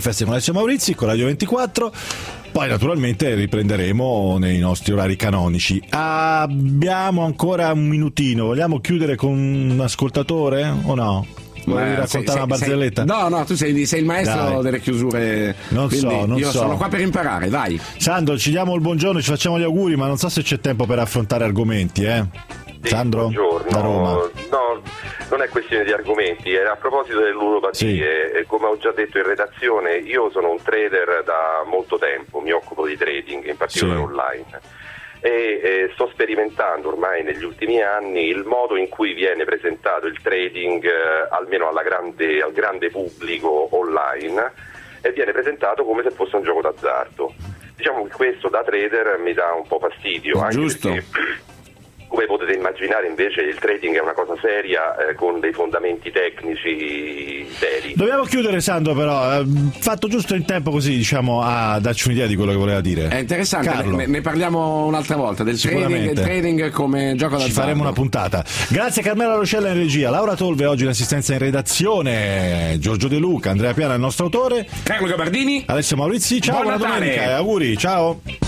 con Radio 24. Poi naturalmente riprenderemo nei nostri orari canonici. Abbiamo ancora un minutino, vogliamo chiudere con un ascoltatore o no? Vuoi raccontare una barzelletta? No, tu sei il maestro delle chiusure. Non so. Sono qua per imparare, vai. Sandro, ci diamo il buongiorno, ci facciamo gli auguri, ma non so se c'è tempo per affrontare argomenti, Sandro, buongiorno. da Roma. No, non è questione di argomenti, è a proposito delle ludopatie. Come ho già detto in redazione, io sono un trader da molto tempo, mi occupo di trading, in particolare online, e sto sperimentando ormai negli ultimi anni il modo in cui viene presentato il trading, almeno al grande pubblico online, e viene presentato come se fosse un gioco d'azzardo. Diciamo che questo da trader mi dà un po' fastidio, anche perché, come potete immaginare, invece il trading è una cosa seria, con dei fondamenti tecnici seri. Dobbiamo chiudere, Sandro, però fatto giusto in tempo, così diciamo a darci un'idea di quello che voleva dire. È interessante, Carlo. ne parliamo un'altra volta del trading come gioco d'azzardo. Ci faremo una puntata. Grazie Carmela Rocella in regia, Laura Tolve oggi in assistenza in redazione, Giorgio De Luca, Andrea Piana il nostro autore, Carlo Gabardini, Alessio Maurizi. Ciao, buon buona Natale. domenica e auguri, ciao.